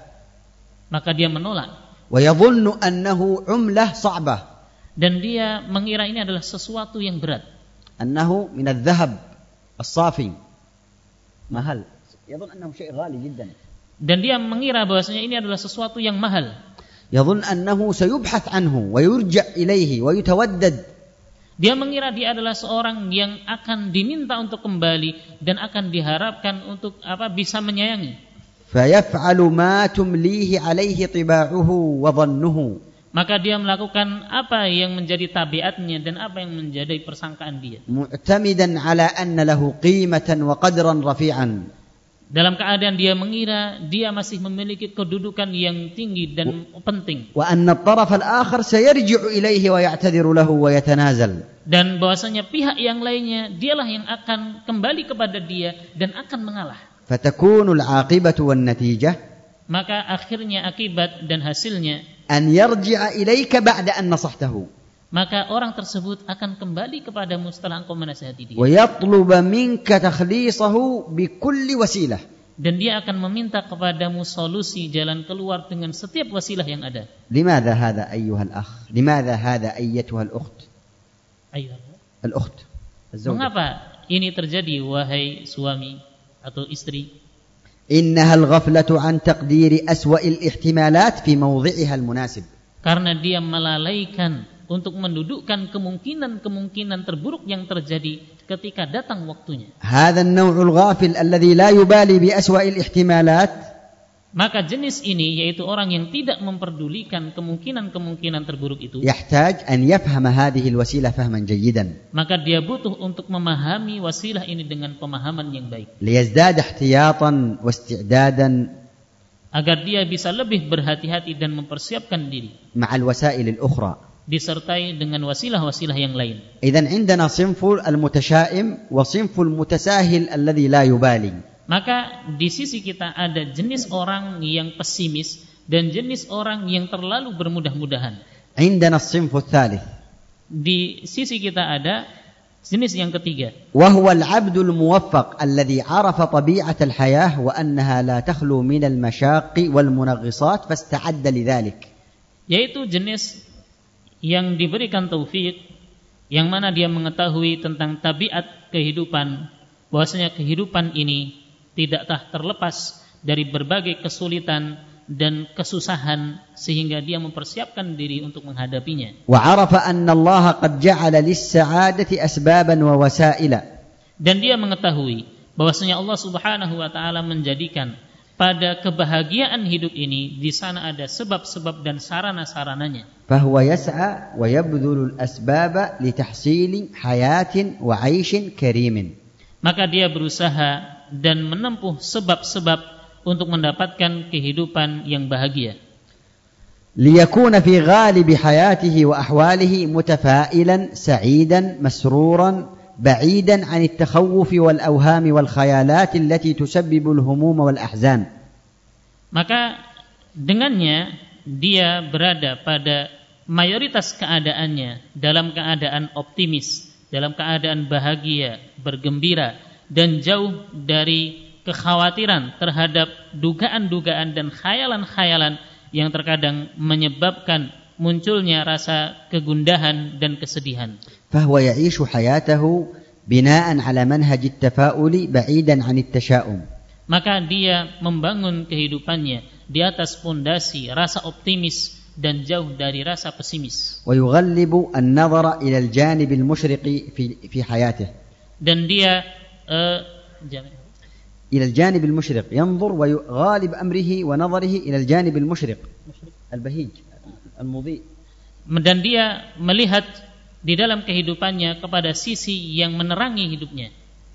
Maka dia menolak. Wa yadhunnu annahu 'umlah sa'bah. Dan dia mengira ini adalah sesuatu yang berat. Annahu min adh-dhahab as-safi. Mahal. Yadhunnu annahu syai' ghali jiddan. Dan dia mengira bahwasanya ini adalah sesuatu yang mahal. Yadhunnu annahu sayubhath anhu wa yurja' ilayhi wa yutawaddad. Dia mengira dia adalah seorang yang akan diminta untuk kembali dan akan diharapkan untuk bisa menyayangi. Fayaf'alu ma tumlihi alaihi tiba'uhu wa dhannuhu. Maka dia melakukan apa yang menjadi tabiatnya dan apa yang menjadi persangkaan dia. Mu'tamidan ala anna lahu qimatan wa qadran rafi'an. Dalam keadaan dia mengira dia masih memiliki kedudukan yang tinggi dan penting. Wa anna at-taraf al-akhar sayarji'u ilayhi wa ya'tadiru lahu wa yatanazal. Dan bahwasanya pihak yang lainnya dialah yang akan kembali kepada dia dan akan mengalah. Fatakunu al-'aqibatu wan-natijah. Maka akhirnya akibat dan hasilnya an yarji'a ilayka ba'da an nasahtahu. Maka orang tersebut akan kembali kepadamu setelah engkau menasihati dia. Wa yatluba minka takhlisahu bi kulli wasilah. Dan dia akan meminta kepadamu solusi jalan keluar dengan setiap wasilah yang ada. Limadha hadha ayyuhal akh? Limadha hadha ayyatuhal ukht? Al-ukht. Mengapa ini terjadi wahai suami atau istri? Innaha al-ghaflatu an taqdiri aswa'il ihtimalat fi mawdhi'iha al-munasib. Karena dia melalaikan untuk mendudukkan kemungkinan-kemungkinan terburuk yang terjadi ketika datang waktunya. Hadha an-naw'ul ghafil alladhi la yubali bi aswa'il ihtimalat. Maka jenis ini yaitu orang yang tidak memperdulikan kemungkinan-kemungkinan terburuk itu. يحتاج أن يفهم هذه الوسيلة فهما جيدا. Maka dia butuh untuk memahami wasilah ini dengan pemahaman yang baik. ليزداد احتياطا واستعدادا. Agar dia bisa lebih berhati-hati dan mempersiapkan diri. مع الوسائل الأخرى. Disertai dengan wasilah-wasilah yang lain. إذن عندنا صنف المتشائم وصنف المتساهل الذي لا يبالي. Maka di sisi kita ada jenis orang yang pesimis dan jenis orang yang terlalu bermudah-mudahan. عندنا الصنف الثالث. Di sisi kita ada jenis yang ketiga. وهو العبد الموفق الذي عرف طبيعة الحياة وأنها لا تخلو من المشاق والمنغصات فاستعد لذلك. Yaitu jenis yang diberikan taufik, yang mana dia mengetahui tentang tabiat kehidupan, bahwasanya kehidupan ini tidaklah terlepas dari berbagai kesulitan dan kesusahan, sehingga dia mempersiapkan diri untuk menghadapinya. وعرف أن الله قد جعل للسعادة أسبابا ووسائل. Dan dia mengetahui bahwasanya Allah Subhanahu wa taala menjadikan pada kebahagiaan hidup ini di sana ada sebab-sebab dan sarana-sarananya. فهو يسعى ويبذل الأسباب لتحصيل حياة وعيش كريم. Maka dia berusaha dan menempuh sebab-sebab untuk mendapatkan kehidupan yang bahagia. ليكون في غالب حياته وأحواله متفائلا سعيدا مسرورا بعيدا عن التخوف والأوهام والخيالات التي تسبب الهموم والأحزان. Maka dengannya dia berada pada mayoritas keadaannya dalam keadaan optimis, dalam keadaan bahagia, bergembira, dan jauh dari kekhawatiran terhadap dugaan-dugaan dan khayalan-khayalan yang terkadang menyebabkan munculnya rasa kegundahan dan kesedihan. فهو يعيش حياته بناء على منهج التفاؤل بعيدا عن التشاؤم. Maka dia membangun kehidupannya di atas pondasi rasa optimis dan jauh dari rasa pesimis. ويغلب النظر إلى الجانب المشرق في حياته. Dan dia إلى الجانب المشرق ينظر وغالب أمره ونظره إلى الجانب المشرق البهيج المضيء. Dan dia melihat di dalam kehidupannya kepada sisi yang menerangi hidupnya.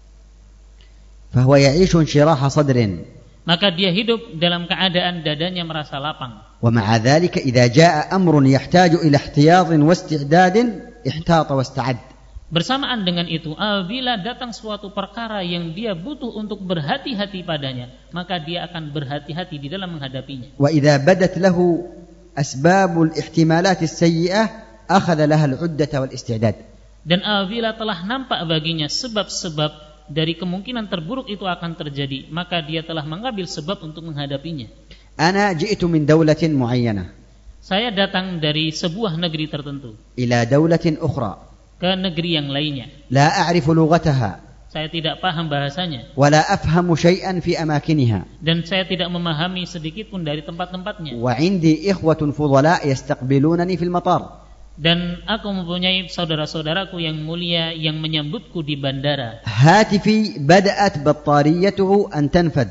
فهو يعيش انشراح صدر. Maka dia hidup dalam keadaan dadanya merasa lapang. ومع ذلك إذا جاء أمر يحتاج إلى احتياط واستعداد احتاط واستعد. Bersamaan dengan itu, apabila datang suatu perkara yang dia butuh untuk berhati-hati padanya, maka dia akan berhati-hati di dalam menghadapinya. وإذا بدت له أسباب الاحتمالات السيئة أخذ لها العدة والاستعداد. Dan apabila telah nampak baginya sebab-sebab dari kemungkinan terburuk itu akan terjadi, maka dia telah mengambil sebab untuk menghadapinya. أنا جئت من دولة معينة. Saya datang dari sebuah negeri tertentu. إلى دولة أخرى. Ke negeri yang lainnya. لا أعرف لغتها. Saya tidak paham bahasanya. ولا أفهم شيئا في أماكنها. Dan saya tidak memahami sedikit pun dari tempat-tempatnya. وعندي إخوة فضلاء يستقبلونني في المطار. Dan aku mempunyai saudara-saudaraku yang mulia yang menyambutku di bandara. هاتفي بدأت بطاريته أن تنفد.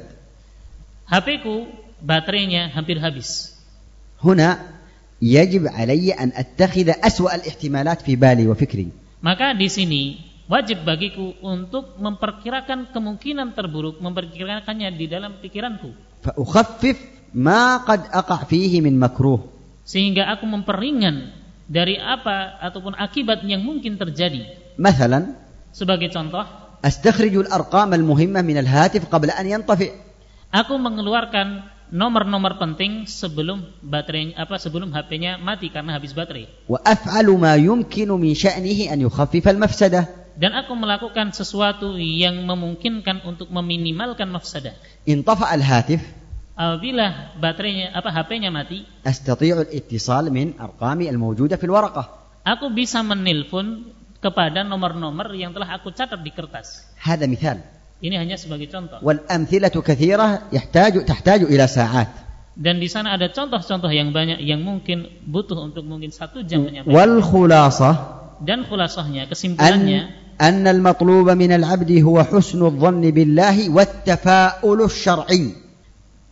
HP-ku baterainya hampir habis. هنا يجب علي أن أتخذ أسوأ الاحتمالات في بالي وفكري. Maka di sini wajib bagiku untuk memperkirakan kemungkinan terburuk, memperkirakannya di dalam pikiranku. فأخفف ما قد أقع فيه من مكروه. Sehingga aku memperingan dari apa ataupun akibat yang mungkin terjadi. مثلا sebagai contoh, أستخرج الأرقام المهمة من الهاتف قبل أن ينطفئ. Aku mengeluarkan nomor-nomor penting sebelum sebelum HP-nya mati karena habis baterai. وأفعل ما يمكن من شأنه أن يخفف المفسدة. Dan aku melakukan sesuatu yang memungkinkan untuk meminimalkan mafsadah. انطفأ الهاتف. Apabila baterainya HP-nya mati, أستطيع الاتصال من أرقامي الموجودة في الورقة. Aku bisa menelpon kepada nomor-nomor yang telah aku catat di kertas. هذا مثال. Ini hanya sebagai contoh. والأمثلة كثيرة تحتاج إلى ساعات. Dan di sana ada contoh-contoh yang banyak yang mungkin butuh untuk mungkin 1 jam menyampaikan. والخلاصة. Dan khulasahnya, kesimpulannya, أن المطلوب من العبد هو حسن الظن بالله والتفاؤل الشرعي.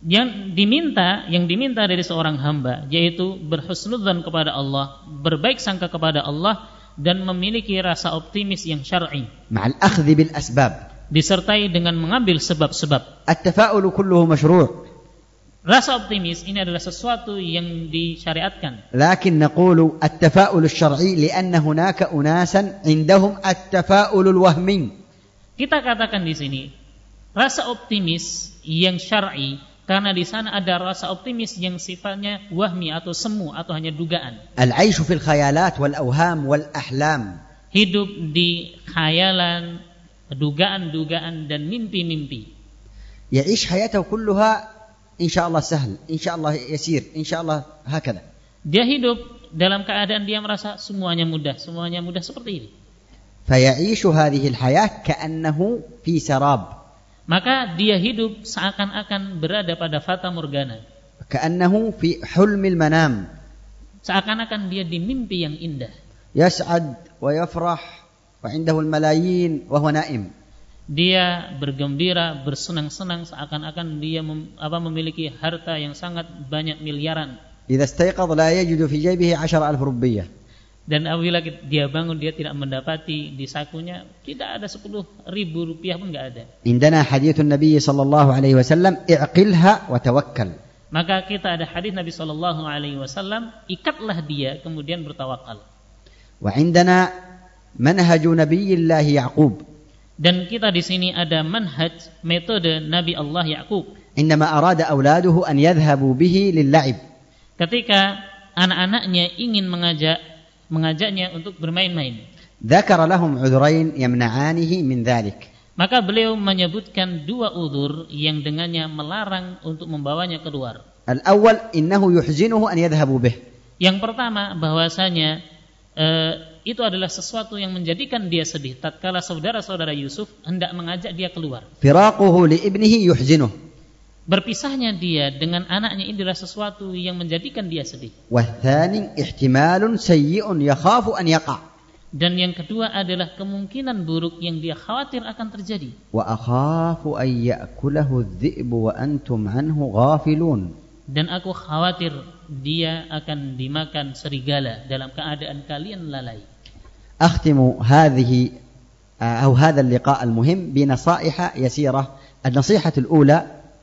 Yang diminta dari seorang hamba yaitu berhusnudzan kepada Allah, berbaik sangka kepada Allah, dan memiliki rasa optimis yang syar'i. Ma'al akhdhi bil asbab. Disertai dengan mengambil sebab-sebab. At-tafa'ul kulluhu mashru'. Rasa optimis ini adalah sesuatu yang disyariatkan. Lakin naqulu at-tafa'ul asy-syar'i li'anna hunaka unasan 'indahum at-tafa'ul al-wahmi. Kita katakan di sini rasa optimis yang syar'i karena di sana ada rasa optimis yang sifatnya wahmi atau semu atau hanya dugaan. Al-'aishu fil khayalat wal awham wal ahlam. Hidup di khayalan, dugaan-dugaan dan mimpi-mimpi. Ya'ish hayatahu kulluha insyaallah sahl, insyaallah yasir, insyaallah hakadha. Dia hidup dalam keadaan dia merasa semuanya mudah seperti ini. Faya'ishu hadhihi al-hayat ka'annahu fi sarab. Maka dia hidup seakan-akan berada pada fata morgana. Ka'annahu fi hulmil manam. Seakan-akan dia di mimpi yang indah. Yas'ad wa yafrah wa 'indahu al-malayin wa huwa na'im. Dia bergembira, bersenang-senang seakan-akan dia memiliki harta yang sangat banyak miliaran. Idza istayqadha la yajidu fi jaybihi 10,000 rupiah. Dan apabila dia bangun dia tidak mendapati di sakunya tidak ada 10.000 rupiah pun enggak ada. Indana hadithun Nabi sallallahu alaihi wasallam i'qilha wa tawakkal. Maka kita ada hadis Nabi sallallahu alaihi wasallam, ikatlah dia kemudian bertawakal. Wa indana manhaju Nabiyillah Yaqub. Dan kita di sini ada manhaj, metode Nabi Allah Yaqub. Indama arada auladuhu an yadhhabu bihi lil-la'ib. Ketika anak-anaknya ingin mengajaknya untuk bermain-main. Dzakara lahum 'udhrayn yamna'anihi min dzalik. Maka beliau menyebutkan 2 udzur yang dengannya melarang untuk membawanya keluar. Al-awwal innahu yuhzinuhu an yadhhabu bih. Yang pertama bahwasanya itu adalah sesuatu yang menjadikan dia sedih tatkala saudara-saudara Yusuf hendak mengajak dia keluar. Firaquhu li ibnihi yuhzinuhu. Berpisahnya dia dengan anaknya ini adalah sesuatu yang menjadikan dia sedih. Wathani ihtimalun sayyi'un yakhafu an yaqa'. Dan yang kedua adalah kemungkinan buruk yang dia khawatir akan terjadi. Wa akhafu an ya'kulahu adh-dhi'bu wa antum 'anhu ghafilun. Dan aku khawatir dia akan dimakan serigala dalam keadaan kalian lalai. أختم هذه أو هذا اللقاء المهم بنصائح يسيرة. النصيحة الأولى.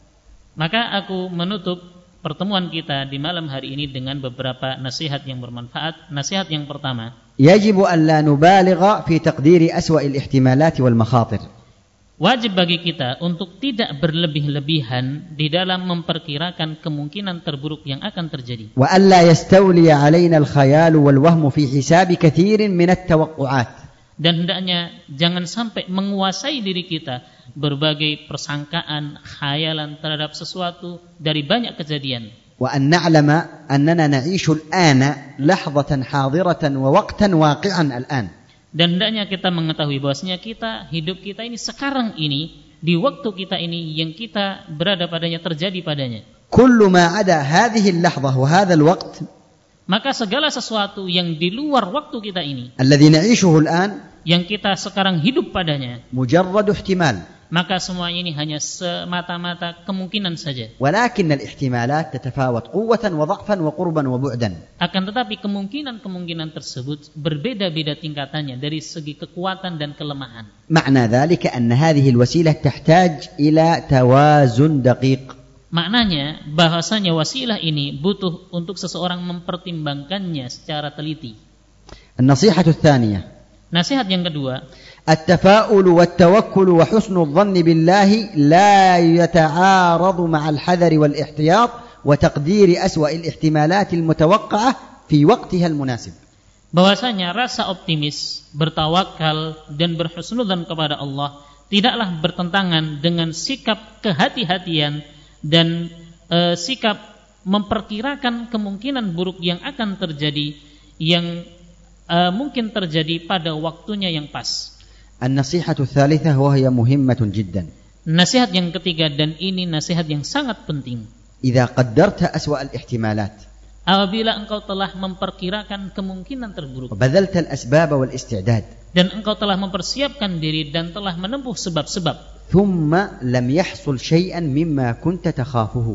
Maka aku menutup pertemuan kita di malam hari ini dengan beberapa nasihat yang bermanfaat. Nasihat yang pertama, يجب أن لا نبالغ في تقدير أسوأ الاحتمالات والمخاطر. Wajib bagi kita untuk tidak berlebih-lebihan di dalam memperkirakan kemungkinan terburuk yang akan terjadi. وألا يستولي علينا الخيال والوهم في حساب كثير من التوقعات. Dan hendaknya jangan sampai menguasai diri kita berbagai persangkaan, khayalan terhadap sesuatu dari banyak kejadian. وأن نعلم أننا نعيش الآن لحظة حاضرة ووقتا واقعا الآن. Dan hendaknya kita mengetahui bahwasanya hidup kita ini sekarang ini, di waktu kita ini yang kita berada padanya, terjadi padanya. كل ما عدا هذه اللحظة وهذا الوقت. Maka segala sesuatu yang di luar waktu kita ini, الذي نعيشه الآن, yang kita sekarang hidup padanya, مجرد احتمال. Maka semua ini hanya semata-mata kemungkinan saja. ولكن الاحتمالات تتفاوت قوة وضعفا وقربا وبعدا. Akan tetapi kemungkinan tersebut berbeda-beda tingkatannya dari segi kekuatan dan kelemahan. معنى ذلك أن هذه الوسيلة تحتاج إلى توازن دقيق. Maknanya bahasanya wasilah ini butuh untuk seseorang mempertimbangkannya secara teliti. النصيحة الثانية. Nasihat yang kedua, التفاؤل والتوكل وحسن الظن بالله لا يتعارض مع الحذر والاحتياط وتقدير أسوأ الاحتمالات المتوقعة في وقتها المناسب. Bahwasanya rasa optimis, bertawakal dan berhusnudzan kepada Allah tidaklah bertentangan dengan sikap kehati-hatian dan sikap memperkirakan kemungkinan buruk yang akan terjadi, yang mungkin terjadi pada waktunya yang pas. النصيحة الثالثة وهي مهمة جدا. Nasihat yang ketiga, dan ini nasihat yang sangat penting. إذا قدرت أسوأ الاحتمالات. Apabila engkau telah memperkirakan kemungkinan terburuk. وبذلت الأسباب والاستعداد. Dan engkau telah mempersiapkan diri dan telah menempuh sebab-sebab. ثم لم يحصل شيئا مما كنت تخافه.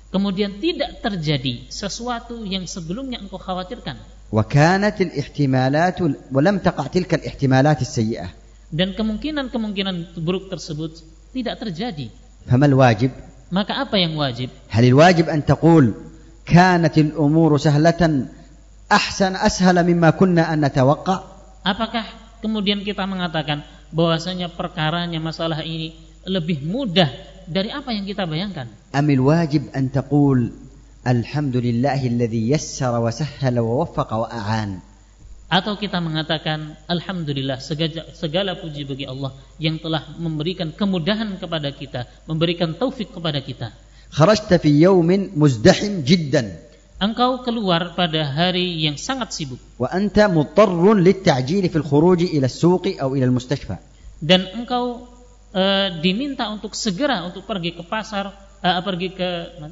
kemudian tidak terjadi sesuatu yang sebelumnya engkau khawatirkan. وكانت الاحتمالات ولم تقع تلك الاحتمالات السيئة. Dan kemungkinan buruk tersebut tidak terjadi. فما الواجب؟ Maka apa yang wajib? هل الواجب أن تقول كانت الأمور سهلة أسهل مما كنا أن نتوقع؟ Apakah kemudian kita mengatakan bahwasanya perkaranya masalah ini lebih mudah dari apa yang kita bayangkan? أم الواجب أن تقول الحمد لله الذي يسر وسهل ووفق وأعان؟ Atau kita mengatakan alhamdulillah, segala puji bagi Allah yang telah memberikan kemudahan kepada kita, memberikan taufik kepada kita. خرجت في يوم مزدحم جدا. Engkau keluar pada hari yang sangat sibuk. وأنت مضطر للتعجيل في الخروج إلى السوق أو إلى المستشفى. Dan engkau diminta untuk segera untuk pergi ke pasar, pergi ke mana?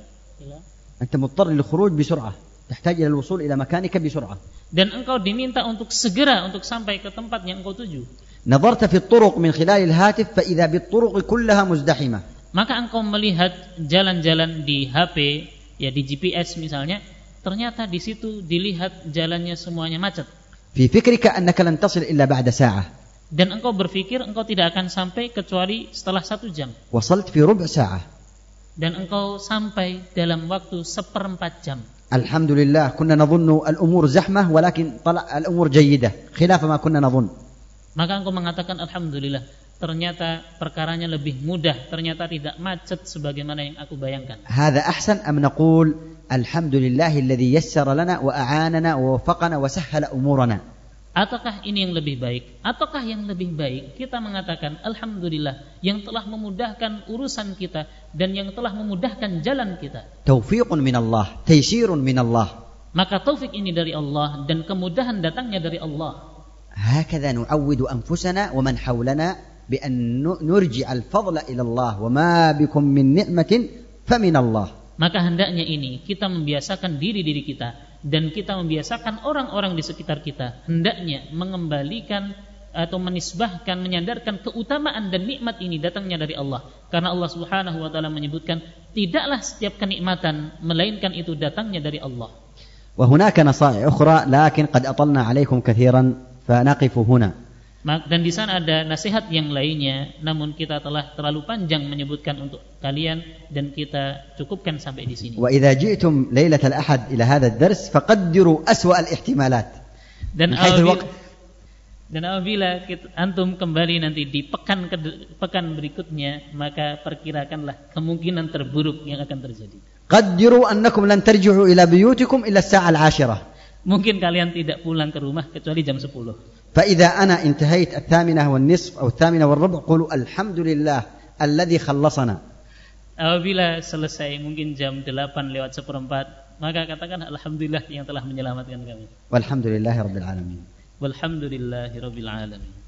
أنت مضطر للخروج بسرعة. تحتاج إلى الوصول إلى مكانك بسرعة. Dan engkau diminta untuk segera untuk sampai ke tempat yang engkau tuju. نظرت في الطرق من خلال الهاتف فإذا بالطرق كلها مزدحمة. Maka engkau melihat jalan-jalan di HP, ya di GPS misalnya, ternyata di situ dilihat jalannya semuanya macet. في فكرك أنك لن تصل إلا بعد ساعة. Dan engkau berpikir engkau tidak akan sampai kecuali setelah 1 jam. وصلت في ربع ساعة. Dan engkau sampai dalam waktu 1/4 jam. الحمد لله كنا نظن الأمور زحمة ولكن طلع الأمور جيدة خلاف ما كنا نظن. Maka engkau mengatakan alhamdulillah, ternyata perkaranya lebih mudah, ternyata tidak macet sebagaimana yang aku bayangkan. هذا أحسن أم نقول الحمد لله الذي يسر لنا وأعاننا ووفقنا وسهل أمورنا؟ Ataukah ini yang lebih baik? Ataukah yang lebih baik kita mengatakan alhamdulillah yang telah memudahkan urusan kita dan yang telah memudahkan jalan kita. توفيق من الله، تيسير من الله. Maka taufik ini dari Allah dan kemudahan datangnya dari Allah. هكذا نعود أنفسنا ومن حولنا بأن نرجع الفضل إلى الله وما بكم من نعمة فمن الله. Maka hendaknya ini kita membiasakan diri kita dan kita membiasakan orang-orang di sekitar kita, hendaknya mengembalikan atau menisbahkan, menyandarkan keutamaan dan nikmat ini datangnya dari Allah. Karena Allah Subhanahu wa taala menyebutkan, tidaklah setiap kenikmatan melainkan itu datangnya dari Allah. وهناك نصائح أخرى لكن قد أطلنا عليكم كثيرا فنقف هنا. Dan di sana ada nasihat yang lainnya, namun kita telah terlalu panjang menyebutkan untuk kalian dan kita cukupkan sampai di sini. وإذا جئتم ليلة الأحد إلى هذا الدرس فقدروا أسوأ الاحتمالات. Dan apabila antum kembali nanti di pekan berikutnya, maka perkirakanlah kemungkinan terburuk yang akan terjadi. قدروا أنكم لن ترجعوا إلى بيوتكم إلا الساعة 10. Mungkin kalian tidak pulang ke rumah kecuali jam 10. فإذا أنا انتهيت 8:30 أو 8:15 قولوا الحمد لله الذي خلصنا. Apabila selesai mungkin jam 8:04, maka katakan alhamdulillah yang telah menyelamatkan kami. والحمد لله رب العالمين. Walhamdulillahi rabbil alamin.